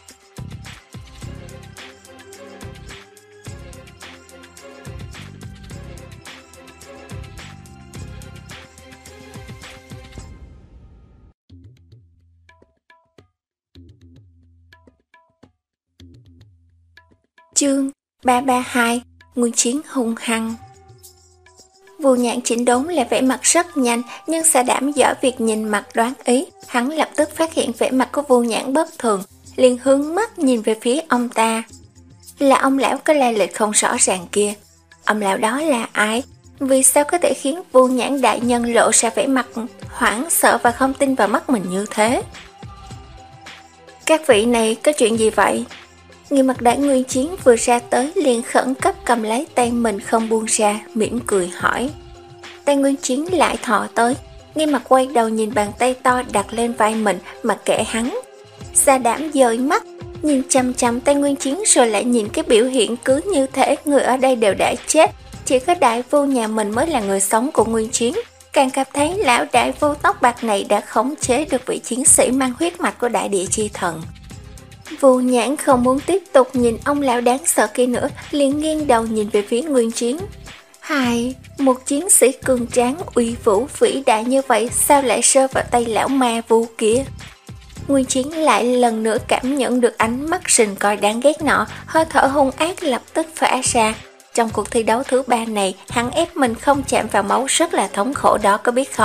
Chương ba ba hai. Nguyên Chiến hung hăng. Vu Nhãn chỉnh đốn là vẻ mặt rất nhanh, nhưng Xà Đảm giỏi việc nhìn mặt đoán ý. Hắn lập tức phát hiện vẻ mặt của Vu Nhãn bất thường, liền hướng mắt nhìn về phía ông ta. Là ông lão có lai lịch không rõ ràng kia. Ông lão đó là ai? Vì sao có thể khiến Vu Nhãn đại nhân lộ ra vẻ mặt hoảng sợ và không tin vào mắt mình như thế? Các vị này có chuyện gì vậy? Người mặc đại Nguyên Chiến vừa ra tới liền khẩn cấp cầm lấy tay mình không buông ra, mỉm cười hỏi. Tay Nguyên Chiến lại thò tới, Nghi Mặt quay đầu nhìn bàn tay to đặt lên vai mình mà kệ hắn. Xà Đảm dời mắt, nhìn chăm chăm tay Nguyên Chiến rồi lại nhìn cái biểu hiện cứ như thể người ở đây đều đã chết, chỉ có đại vu nhà mình mới là người sống của Nguyên Chiến. Càng cảm thấy lão đại vu tóc bạc này đã khống chế được vị chiến sĩ mang huyết mạch của đại địa chi thần. Vu Nhãn không muốn tiếp tục nhìn ông lão đáng sợ kia nữa, liền nghiêng đầu nhìn về phía Nguyên Chiến. Hai, một chiến sĩ cường tráng uy vũ vĩ đại như vậy sao lại rơi vào tay lão ma vu kia? Nguyên Chiến lại lần nữa cảm nhận được ánh mắt sình coi đáng ghét nọ, hơi thở hung ác lập tức phả ra. Trong cuộc thi đấu thứ ba này, hắn ép mình không chạm vào máu rất là thống khổ đó có biết không?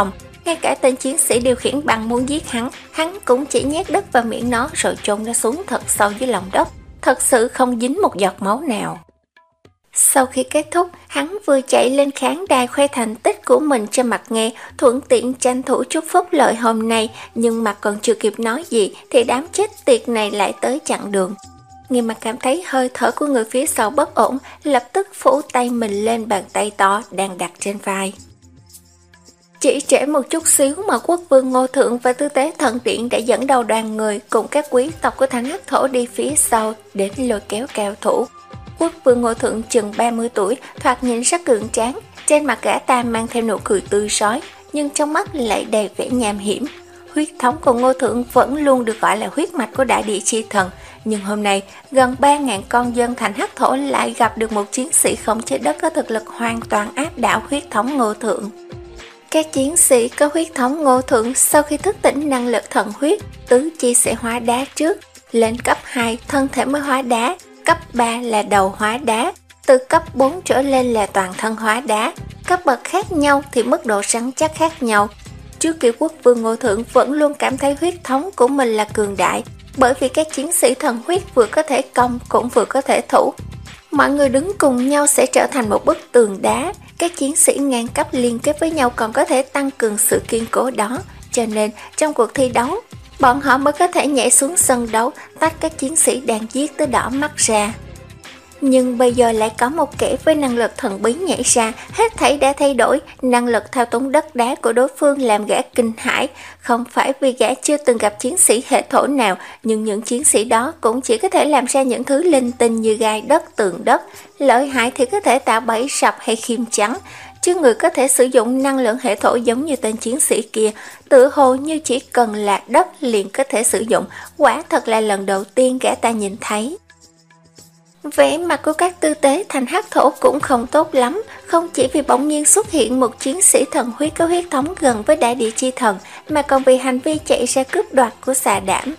ngay cả tên chiến sĩ điều khiển bằng muốn giết hắn, hắn cũng chỉ nhét đất vào miệng nó rồi chôn nó xuống thật sâu dưới lòng đất, thật sự không dính một giọt máu nào. Sau khi kết thúc, hắn vừa chạy lên khán đài khoe thành tích của mình cho mặt nghe, thuận tiện tranh thủ chút phúc lợi hôm nay, nhưng mà còn chưa kịp nói gì thì đám chết tiệt này lại tới chặn đường. Nghe mà cảm thấy hơi thở của người phía sau bất ổn, lập tức phủ tay mình lên bàn tay to đang đặt trên vai. Chỉ trễ một chút xíu mà quốc vương Ngô Thượng và tư tế thần điện đã dẫn đầu đoàn người cùng các quý tộc của Thanh Hắc Thổ đi phía sau đến lôi kéo cao thủ. Quốc vương Ngô Thượng chừng ba mươi tuổi, thoạt nhìn rất cường tráng, trên mặt gã ta mang theo nụ cười tươi rói, nhưng trong mắt lại đầy vẻ nham hiểm. Huyết thống của Ngô Thượng vẫn luôn được gọi là huyết mạch của đại địa chi thần, nhưng hôm nay gần ba nghìn con dân Thanh Hắc Thổ lại gặp được một chiến sĩ khống chế đất có thực lực hoàn toàn áp đảo huyết thống Ngô Thượng. Các chiến sĩ có huyết thống Ngô Thượng sau khi thức tỉnh năng lực thần huyết, tứ chi sẽ hóa đá trước, lên cấp hai thân thể mới hóa đá, cấp ba là đầu hóa đá, từ cấp bốn trở lên là toàn thân hóa đá. Cấp bậc khác nhau thì mức độ rắn chắc khác nhau. Trước kia quốc vương Ngô Thượng vẫn luôn cảm thấy huyết thống của mình là cường đại, bởi vì các chiến sĩ thần huyết vừa có thể công cũng vừa có thể thủ. Mọi người đứng cùng nhau sẽ trở thành một bức tường đá, các chiến sĩ ngang cấp liên kết với nhau còn có thể tăng cường sự kiên cố đó, cho nên trong cuộc thi đấu, bọn họ mới có thể nhảy xuống sân đấu, tách các chiến sĩ đang giết tới đỏ mắt ra. Nhưng bây giờ lại có một kẻ với năng lực thần bí nhảy ra, hết thảy đã thay đổi, năng lực thao túng đất đá của đối phương làm gã kinh hãi. Không phải vì gã chưa từng gặp chiến sĩ hệ thổ nào, nhưng những chiến sĩ đó cũng chỉ có thể làm ra những thứ linh tinh như gai đất, tường đất. Lợi hại thì có thể tạo bẫy sập hay khiêm trắng, chứ người có thể sử dụng năng lượng hệ thổ giống như tên chiến sĩ kia, tự hồ như chỉ cần là đất liền có thể sử dụng, quả thật là lần đầu tiên gã ta nhìn thấy. Vẻ mặt của các tư tế Thanh Hắc Thổ cũng không tốt lắm, không chỉ vì bỗng nhiên xuất hiện một chiến sĩ thần huyết có huyết thống gần với đại địa chi thần, mà còn vì hành vi chạy ra cướp đoạt của xà đảm.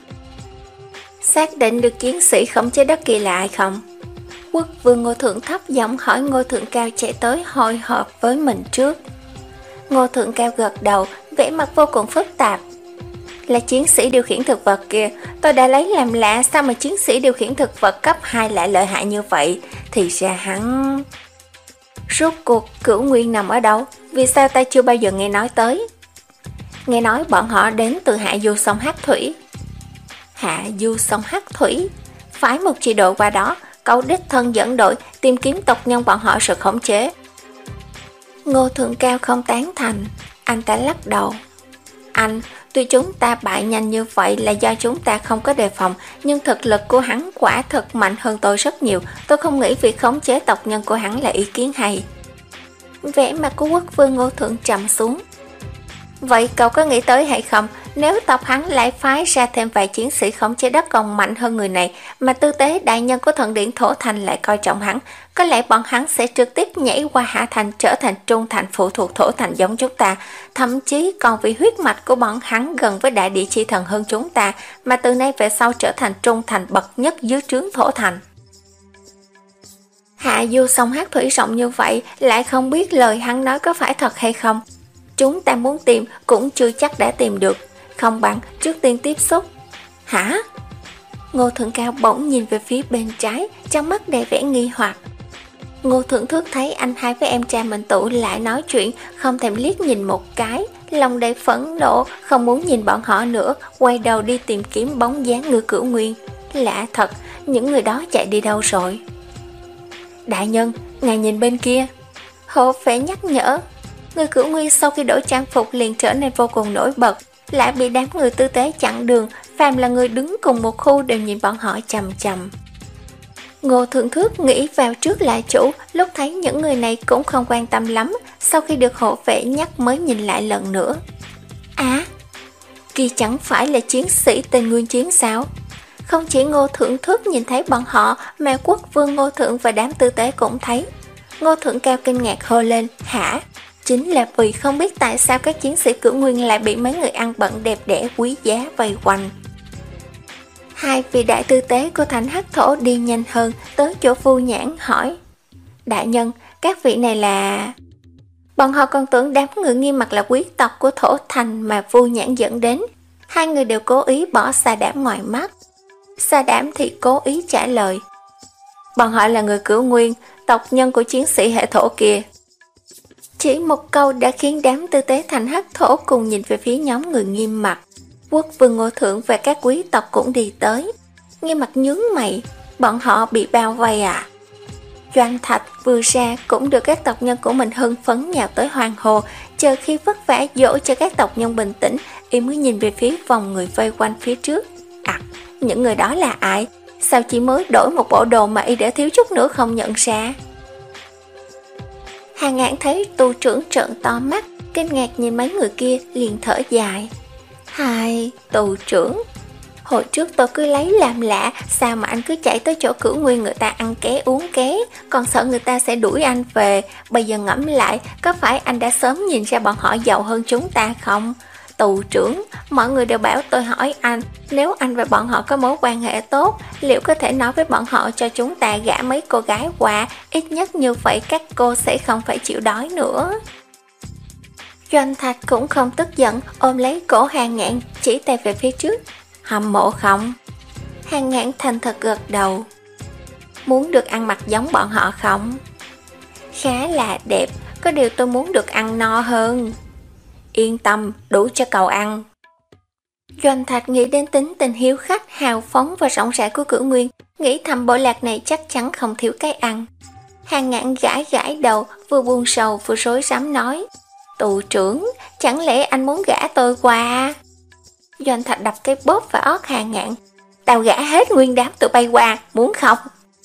Xác định được chiến sĩ khống chế đất kia là ai không? Quốc vương Ngô Thượng thấp giọng hỏi Ngô Thượng Cao chạy tới hồi họp với mình trước. Ngô Thượng Cao gật đầu, vẻ mặt vô cùng phức tạp. Là chiến sĩ điều khiển thực vật kia, tôi đã lấy làm lạ sao mà chiến sĩ điều khiển thực vật cấp hai lại lợi hại như vậy, thì ra hắn... Rốt cuộc Cửu Nguyên nằm ở đâu, vì sao ta chưa bao giờ nghe nói tới? Nghe nói bọn họ đến từ hạ du sông Hắc Thủy. Hạ du sông Hắc Thủy, phái một chi đội qua đó, cậu đích thân dẫn đội tìm kiếm tộc nhân bọn họ rồi khống chế. Ngô Thượng Cao không tán thành, anh ta lắc đầu. Anh, tuy chúng ta bại nhanh như vậy là do chúng ta không có đề phòng, nhưng thực lực của hắn quả thật mạnh hơn tôi rất nhiều. Tôi không nghĩ việc khống chế tộc nhân của hắn là ý kiến hay. Vẻ mặt của quốc vương Ngô Thượng trầm xuống. Vậy cậu có nghĩ tới hay không, nếu tộc hắn lại phái ra thêm vài chiến sĩ khống chế đất còn mạnh hơn người này, mà tư tế đại nhân của thần điện Thổ Thành lại coi trọng hắn, có lẽ bọn hắn sẽ trực tiếp nhảy qua Hạ Thành trở thành Trung Thành phụ thuộc Thổ Thành giống chúng ta, thậm chí còn vì huyết mạch của bọn hắn gần với đại địa chi thần hơn chúng ta, mà từ nay về sau trở thành Trung Thành bậc nhất dưới trướng Thổ Thành. Hạ du sông Hắc Thủy rộng như vậy, lại không biết lời hắn nói có phải thật hay không. Chúng ta muốn tìm cũng chưa chắc đã tìm được, không bằng trước tiên tiếp xúc. Hả? Ngô Thượng Cao bỗng nhìn về phía bên trái, trong mắt đầy vẻ nghi hoặc. Ngô Thượng Thước thấy anh hai với em trai mình tụ lại nói chuyện, không thèm liếc nhìn một cái, lòng đầy phẫn nộ, không muốn nhìn bọn họ nữa, quay đầu đi tìm kiếm bóng dáng Ngư Cửu Nguyên. Lạ thật, những người đó chạy đi đâu rồi? Đại nhân, ngài nhìn bên kia. Hộ vệ nhắc nhở. Ngư Cửu Nguyên sau khi đổi trang phục liền trở nên vô cùng nổi bật, lại bị đám người tư tế chặn đường, phàm là người đứng cùng một khu đều nhìn bọn họ chằm chằm. Ngô Thượng Thước nghĩ vào trước lại chủ, lúc thấy những người này cũng không quan tâm lắm, sau khi được hộ vệ nhắc mới nhìn lại lần nữa. À, kia chẳng phải là chiến sĩ tên Nguyên Chiến sao? Không chỉ Ngô Thượng Thước nhìn thấy bọn họ, mà quốc vương Ngô Thượng và đám tư tế cũng thấy. Ngô Thượng Cao kinh ngạc hô lên, hả? Chính là vì không biết tại sao các chiến sĩ Cửu Nguyên lại bị mấy người ăn bận đẹp đẽ quý giá vây quanh. Hai vị đại tư tế của Thanh Hắc Thổ đi nhanh hơn, tới chỗ Phu Nhãn hỏi. Đại nhân, các vị này là... Bọn họ còn tưởng đám người Nghiêm Mặc là quý tộc của Thổ Thành mà Vu Nhãn dẫn đến. Hai người đều cố ý bỏ Sa Đảm ngoài mắt. Sa Đảm thì cố ý trả lời: bọn họ là người Cửu Nguyên, tộc nhân của chiến sĩ hệ thổ kia. Chỉ một câu đã khiến đám tư tế thành hắc thổ cùng nhìn về phía nhóm người Nghiêm Mặc. Quốc vương Ngô Thượng và các quý tộc cũng đi tới. Nghiêm Mặc nhướng mày: bọn họ bị bao vây à? Doanh Thạch vừa ra cũng được các tộc nhân của mình hưng phấn nhào tới hoan hô. Chờ khi vất vả dỗ cho các tộc nhân bình tĩnh, y mới nhìn về phía vòng người vây quanh phía trước. À, những người đó là ai? Sao chỉ mới đổi một bộ đồ mà y đã thiếu chút nữa không nhận ra? Hà Ngạn thấy tu trưởng trợn to mắt, kinh ngạc nhìn mấy người kia, liền thở dài. Hai, tu trưởng, hồi trước tôi cứ lấy làm lạ, sao mà anh cứ chạy tới chỗ Cửu Nguyên người ta ăn ké uống ké, còn sợ người ta sẽ đuổi anh về. Bây giờ ngẫm lại, có phải anh đã sớm nhìn ra bọn họ giàu hơn chúng ta không? Tù trưởng, mọi người đều bảo tôi hỏi anh, nếu anh và bọn họ có mối quan hệ tốt, liệu có thể nói với bọn họ cho chúng ta gả mấy cô gái qua, ít nhất như vậy các cô sẽ không phải chịu đói nữa. Doanh Thạch cũng không tức giận, ôm lấy cổ Hàng Ngạn, chỉ tay về phía trước. Hâm mộ không? Hàng Ngạn thành thật gật đầu. Muốn được ăn mặc giống bọn họ không? Khá là đẹp, có điều tôi muốn được ăn no hơn. Yên tâm, đủ cho cậu ăn. Doanh Thạch nghĩ đến tính tình hiếu khách, hào phóng và rộng rãi của Cửu Nguyên, nghĩ thầm bộ lạc này chắc chắn không thiếu cái ăn. Hàng Ngạn gãi gãi đầu, vừa buồn sầu vừa rối rắm nói: tù trưởng, chẳng lẽ anh muốn gả tôi qua? Doanh Thạch đập cái bóp vào ót Hàng Ngạn: tao gả hết nguyên đám tụi bay qua, muốn không?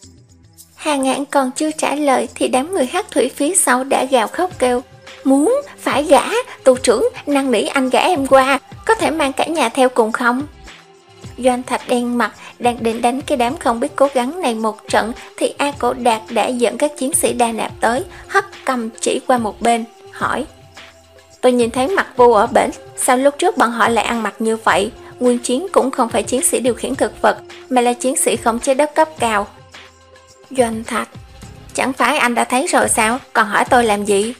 Hàng Ngạn còn chưa trả lời thì đám người hắc thủy phía sau đã gào khóc kêu: muốn, phải gả, tù trưởng, năn nỉ anh gả em qua, có thể mang cả nhà theo cùng không? Doanh Thạch đen mặt, đang định đánh cái đám không biết cố gắng này một trận thì A Cổ Đạt đã dẫn các chiến sĩ Đa Nạp tới, hất cầm chỉ qua một bên, hỏi: tôi nhìn thấy mặt Vu ở bển, sao lúc trước bọn họ lại ăn mặc như vậy? Nguyên Chiến cũng không phải chiến sĩ điều khiển thực vật, mà là chiến sĩ khống chế đất cấp cao. Doanh Thạch: chẳng phải anh đã thấy rồi sao, còn hỏi tôi làm gì?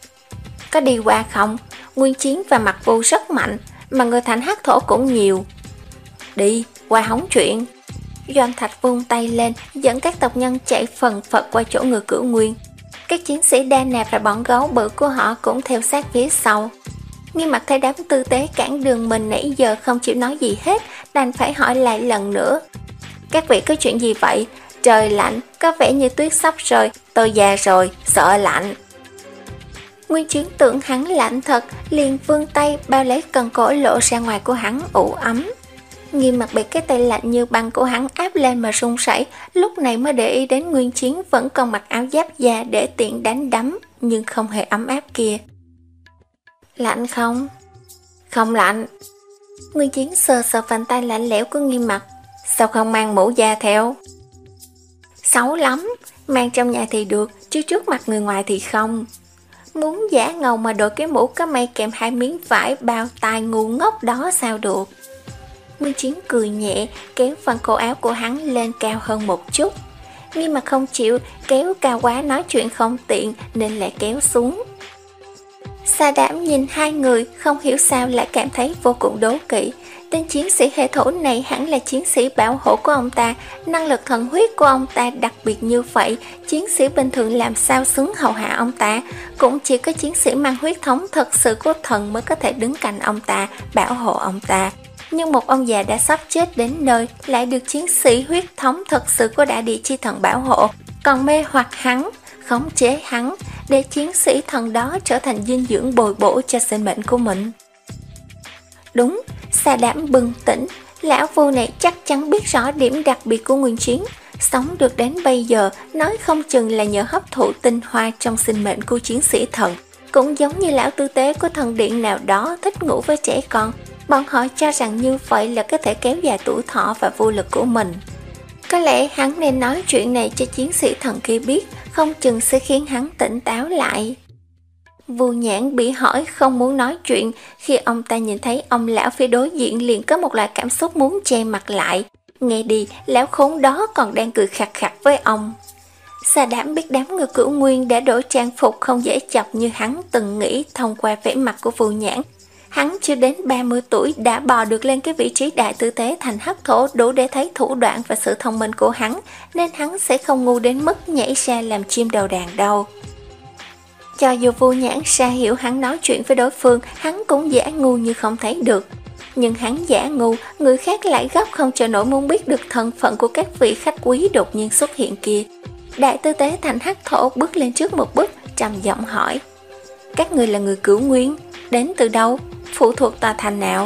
Có đi qua không? Nguyên Chiến và Mặt Vu rất mạnh, mà người thành hắc thổ cũng nhiều. Đi, qua hóng chuyện. Doanh Thạch vung tay lên, dẫn các tộc nhân chạy phần phật qua chỗ người Cửu Nguyên. Các chiến sĩ Đa Nạp và bọn gấu bự của họ cũng theo sát phía sau. Nghiêm Mặc thấy đám tư tế cản đường mình nãy giờ không chịu nói gì hết, đành phải hỏi lại lần nữa: các vị có chuyện gì vậy? Trời lạnh, có vẻ như tuyết sắp rơi, tôi già rồi, sợ lạnh. Nguyên Chiến tưởng hắn lạnh thật, liền vươn tay bao lấy cần cổ lộ ra ngoài của hắn ủ ấm. Nghiêm Mặc bị cái tay lạnh như băng của hắn áp lên mà run rẩy, lúc này mới để ý đến Nguyên Chiến vẫn còn mặc áo giáp da để tiện đánh đấm, nhưng không hề ấm áp kia. Lạnh không? Không lạnh. Nguyên Chiến sờ sờ bàn tay lạnh lẽo của Nghiêm Mặc. Sao không mang mũ da theo? Xấu lắm, mang trong nhà thì được, chứ trước mặt người ngoài thì không. Muốn giả ngầu mà đội cái mũ có may kèm hai miếng vải bao tai ngu ngốc đó sao được? Nguyên Chiến cười nhẹ, kéo phần cổ áo của hắn lên cao hơn một chút. Nhưng mà không chịu, kéo cao quá nói chuyện không tiện nên lại kéo xuống. Sa Đảm nhìn hai người, không hiểu sao lại cảm thấy vô cùng đố kỵ. Tên chiến sĩ hệ thổ này hẳn là chiến sĩ bảo hộ của ông ta, năng lực thần huyết của ông ta đặc biệt như vậy, chiến sĩ bình thường làm sao xứng hầu hạ ông ta, cũng chỉ có chiến sĩ mang huyết thống thật sự của thần mới có thể đứng cạnh ông ta, bảo hộ ông ta. Nhưng một ông già đã sắp chết đến nơi lại được chiến sĩ huyết thống thật sự của đại địa chi thần bảo hộ, còn mê hoặc hắn, khống chế hắn, để chiến sĩ thần đó trở thành dinh dưỡng bồi bổ cho sinh mệnh của mình. Đúng, Sa Đảm bừng tỉnh, lão Vu này chắc chắn biết rõ điểm đặc biệt của Nguyên Chiến, sống được đến bây giờ nói không chừng là nhờ hấp thụ tinh hoa trong sinh mệnh của chiến sĩ thần, cũng giống như lão tư tế của thần điện nào đó thích ngủ với trẻ con. Bọn họ cho rằng như vậy là có thể kéo dài tuổi thọ và vô lực của mình. Có lẽ hắn nên nói chuyện này cho chiến sĩ thần kia biết, không chừng sẽ khiến hắn tỉnh táo lại. Vu Nhãn bị hỏi không muốn nói chuyện, khi ông ta nhìn thấy ông lão phía đối diện liền có một loại cảm xúc muốn che mặt lại. Nghe đi, lão khốn đó còn đang cười khặt khặt với ông. Sa Đảm biết đám người Cửu Nguyên đã đổi trang phục không dễ chọc như hắn từng nghĩ thông qua vẻ mặt của Phù Nhãn. Hắn chưa đến ba mươi tuổi đã bò được lên cái vị trí đại tư tế thành hắc thổ, đủ để thấy thủ đoạn và sự thông minh của hắn, nên hắn sẽ không ngu đến mức nhảy ra làm chim đầu đàn đâu. Cho dù Phù Nhãn Sa hiểu hắn nói chuyện với đối phương, hắn cũng giả ngu như không thấy được. Nhưng hắn giả ngu, người khác lại gấp không chờ nổi muốn biết được thân phận của các vị khách quý đột nhiên xuất hiện kia. Đại tư tế thành hắc thổ bước lên trước một bước, trầm giọng hỏi: các người là người Cửu Nguyên, đến từ đâu, phụ thuộc tòa thành nào?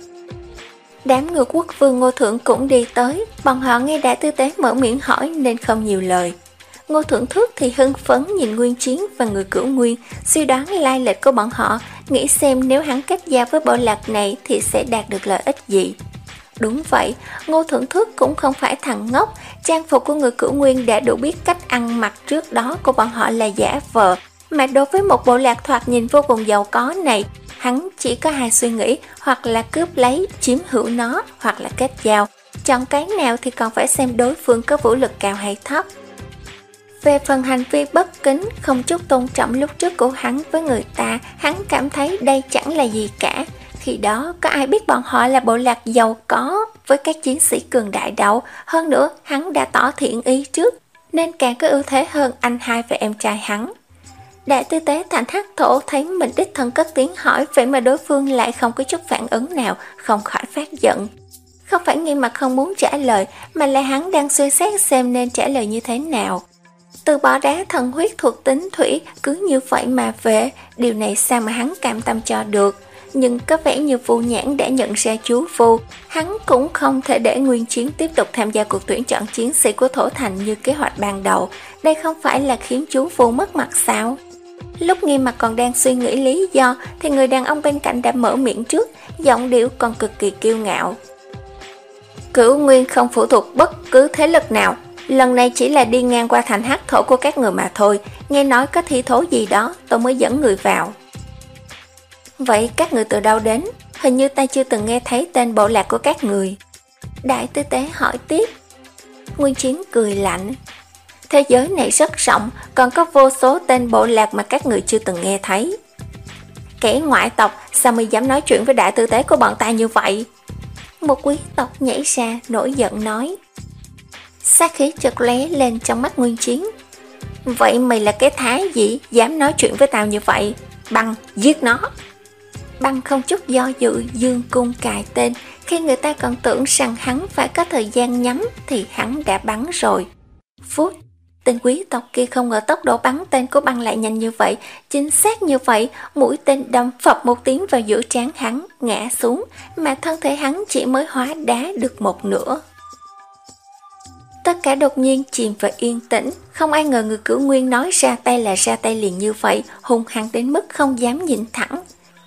Đám người quốc vương Ngô Thượng cũng đi tới, bọn họ nghe đại tư tế mở miệng hỏi nên không nhiều lời. Ngô Thượng Thước thì hưng phấn nhìn Nguyên Chiến và người Cửu Nguyên, suy đoán lai lịch của bọn họ, nghĩ xem nếu hắn kết giao với bộ lạc này thì sẽ đạt được lợi ích gì. Đúng vậy, Ngô Thượng Thước cũng không phải thằng ngốc, trang phục của người Cửu Nguyên đã đủ biết cách ăn mặc trước đó của bọn họ là giả vờ, mà đối với một bộ lạc thoạt nhìn vô cùng giàu có này, hắn chỉ có hai suy nghĩ, hoặc là cướp lấy, chiếm hữu nó, hoặc là kết giao. Chọn cái nào thì còn phải xem đối phương có vũ lực cao hay thấp. Về phần hành vi bất kính, không chút tôn trọng lúc trước của hắn với người ta, hắn cảm thấy đây chẳng là gì cả. Khi đó có ai biết bọn họ là bộ lạc giàu có với các chiến sĩ cường đại đâu. Hơn nữa hắn đã tỏ thiện ý trước, nên càng có ưu thế hơn anh hai và em trai hắn. Đại tư tế thành hắc thổ thấy mình đích thân cất tiếng hỏi, vậy mà đối phương lại không có chút phản ứng nào, không khỏi phát giận. Không phải nghiêm mặt không muốn trả lời, mà là hắn đang suy xét xem nên trả lời như thế nào. Từ bỏ đá thần huyết thuộc tính thủy cứ như vậy mà về, điều này sao mà hắn cam tâm cho được. Nhưng có vẻ như Phù Nhãn đã nhận ra chú Phu, hắn cũng không thể để Nguyên Chiến tiếp tục tham gia cuộc tuyển chọn chiến sĩ của Thổ Thành như kế hoạch ban đầu. Đây không phải là khiến chú Phu mất mặt sao? Lúc Nghiêm Mặt còn đang suy nghĩ lý do thì người đàn ông bên cạnh đã mở miệng trước, giọng điệu còn cực kỳ kiêu ngạo. Cửu Nguyên không phụ thuộc bất cứ thế lực nào, lần này chỉ là đi ngang qua thành hắc thổ của các người mà thôi, nghe nói có thi thố gì đó tôi mới dẫn người vào. Vậy các người từ đâu đến? Hình như ta chưa từng nghe thấy tên bộ lạc của các người. Đại tư tế hỏi tiếp. Nguyên Chiến cười lạnh. Thế giới này rất rộng, còn có vô số tên bộ lạc mà các người chưa từng nghe thấy. Kẻ ngoại tộc sao mới dám nói chuyện với đại tư tế của bọn ta như vậy? Một quý tộc nhảy ra nổi giận nói. Sát khí chợt lóe lên trong mắt Nguyên Chiến. Vậy mày là cái thái gì dám nói chuyện với tao như vậy? Băng, giết nó. Băng không chút do dự dương cung cài tên. Khi người ta còn tưởng rằng hắn phải có thời gian nhắm thì hắn đã bắn rồi. Phút, tên quý tộc kia không ngờ tốc độ bắn tên của Băng lại nhanh như vậy. Chính xác như vậy, mũi tên đâm phập một tiếng vào giữa trán hắn, ngã xuống, mà thân thể hắn chỉ mới hóa đá được một nửa. Tất cả đột nhiên chìm vào yên tĩnh, không ai ngờ người Cửu Nguyên nói ra tay là ra tay liền như vậy, hung hăng đến mức không dám nhìn thẳng.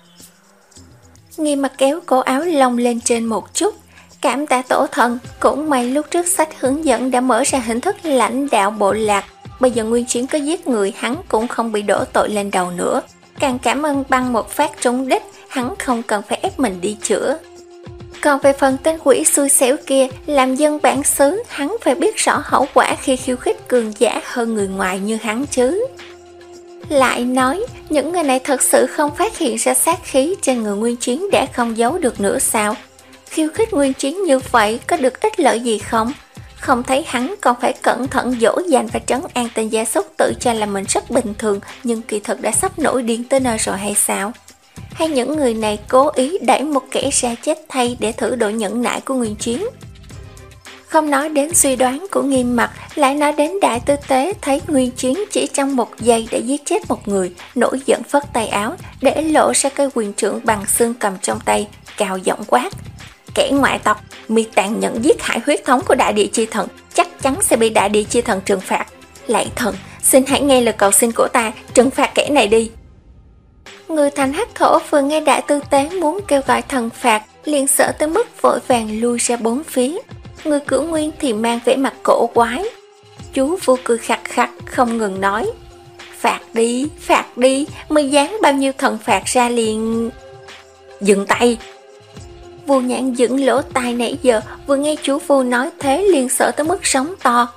Nghiêm Mặt kéo cổ áo lông lên trên một chút. Cảm tạ tổ thần, cũng may lúc trước sách hướng dẫn đã mở ra hình thức lãnh đạo bộ lạc, bây giờ Nguyên Chiến có giết người hắn cũng không bị đổ tội lên đầu nữa. Càng cảm ơn Băng một phát trúng đích, hắn không cần phải ép mình đi chữa. Còn về phần tên quỷ xui xẻo kia, làm dân bản xứ, hắn phải biết rõ hậu quả khi khiêu khích cường giả hơn người ngoài như hắn chứ. Lại nói, những người này thật sự không phát hiện ra sát khí trên người Nguyên Chiến đã không giấu được nữa sao? Khiêu khích Nguyên Chiến như vậy có được ích lợi gì không? Không thấy hắn còn phải cẩn thận dỗ dành và trấn an tên gia súc tự cho là mình rất bình thường, nhưng kỳ thực đã sắp nổi điên tới nơi rồi hay sao? Hay những người này cố ý đẩy một kẻ ra chết thay để thử độ nhẫn nại của Nguyên Chiến? Không nói đến suy đoán của Nghiêm Mặt, lại nói đến đại tư tế thấy Nguyên Chiến chỉ trong một giây đã giết chết một người, nổi giận phất tay áo, để lộ ra cây quyền trượng bằng xương cầm trong tay, cao giọng quát. Kẻ ngoại tộc, mi tàn nhẫn giết hại huyết thống của đại địa chi thần, chắc chắn sẽ bị đại địa chi thần trừng phạt. Lạy thần, xin hãy nghe lời cầu xin của ta, trừng phạt kẻ này đi. Người thành hắc thổ vừa nghe đại tư tế muốn kêu gọi thần phạt, liền sợ tới mức vội vàng lui ra bốn phía. Người Cửu Nguyên thì mang vẻ mặt cổ quái. Chú Vua cười khặt khặt không ngừng nói. Phạt đi, phạt đi, mới dán bao nhiêu thần phạt ra liền. Dừng tay. Vua Nhãn dựng lỗ tai nãy giờ, vừa nghe chú Vua nói thế liền sợ tới mức sóng to.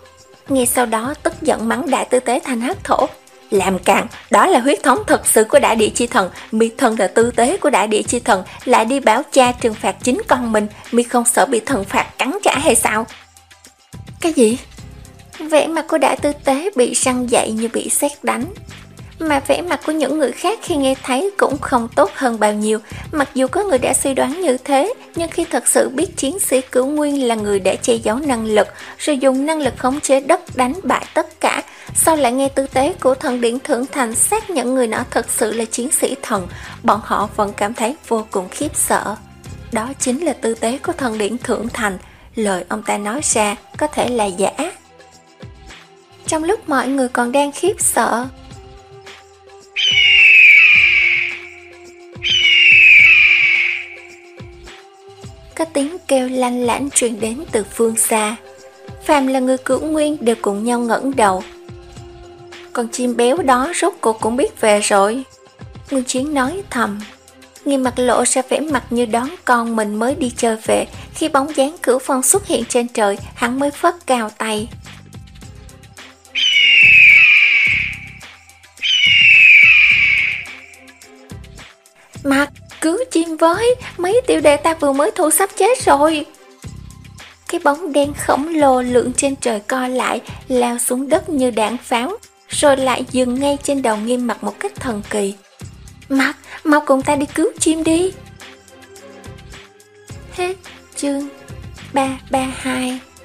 Ngay sau đó tức giận mắng Đại Tư Tế thành hắc thổ. Làm càn, đó là huyết thống thật sự của Đại Địa Chi Thần, mi thân là tư tế của Đại Địa Chi Thần, lại đi báo cha trừng phạt chính con mình, mi không sợ bị thần phạt cắn trả hay sao? Cái gì? Vẻ mặt của Đại Tư Tế bị răng dậy như bị sét đánh. Mà vẻ mặt của những người khác khi nghe thấy cũng không tốt hơn bao nhiêu. Mặc dù có người đã suy đoán như thế, nhưng khi thật sự biết chiến sĩ Cửu Nguyên là người để che giấu năng lực, rồi dùng năng lực khống chế đất đánh bại tất cả, sau lại nghe tư tế của thần điển Thượng Thành xác nhận người nọ thật sự là chiến sĩ thần, bọn họ vẫn cảm thấy vô cùng khiếp sợ. Đó chính là tư tế của thần điển Thượng Thành, lời ông ta nói ra có thể là giả. Trong lúc mọi người còn đang khiếp sợ, có tiếng kêu lanh lảnh truyền đến từ phương xa. Phàm là người Cửu Nguyên đều cùng nhau ngẩng đầu. Con chim béo đó rốt cuộc cũng biết về rồi, Nguyên Chiến nói thầm. Nghiêm Mặt lộ ra vẻ mặt như đón con mình mới đi chơi về. Khi bóng dáng Cửu Phong xuất hiện trên trời, hắn mới phất cao tay. Mặt, cứu chim với, mấy tiểu đệ ta vừa mới thu sắp chết rồi. Cái bóng đen khổng lồ lượn trên trời co lại, lao xuống đất như đạn pháo, rồi lại dừng ngay trên đầu Nghiêm Mặt một cách thần kỳ. Mặt, mau cùng ta đi cứu chim đi. Hết chương ba ba hai.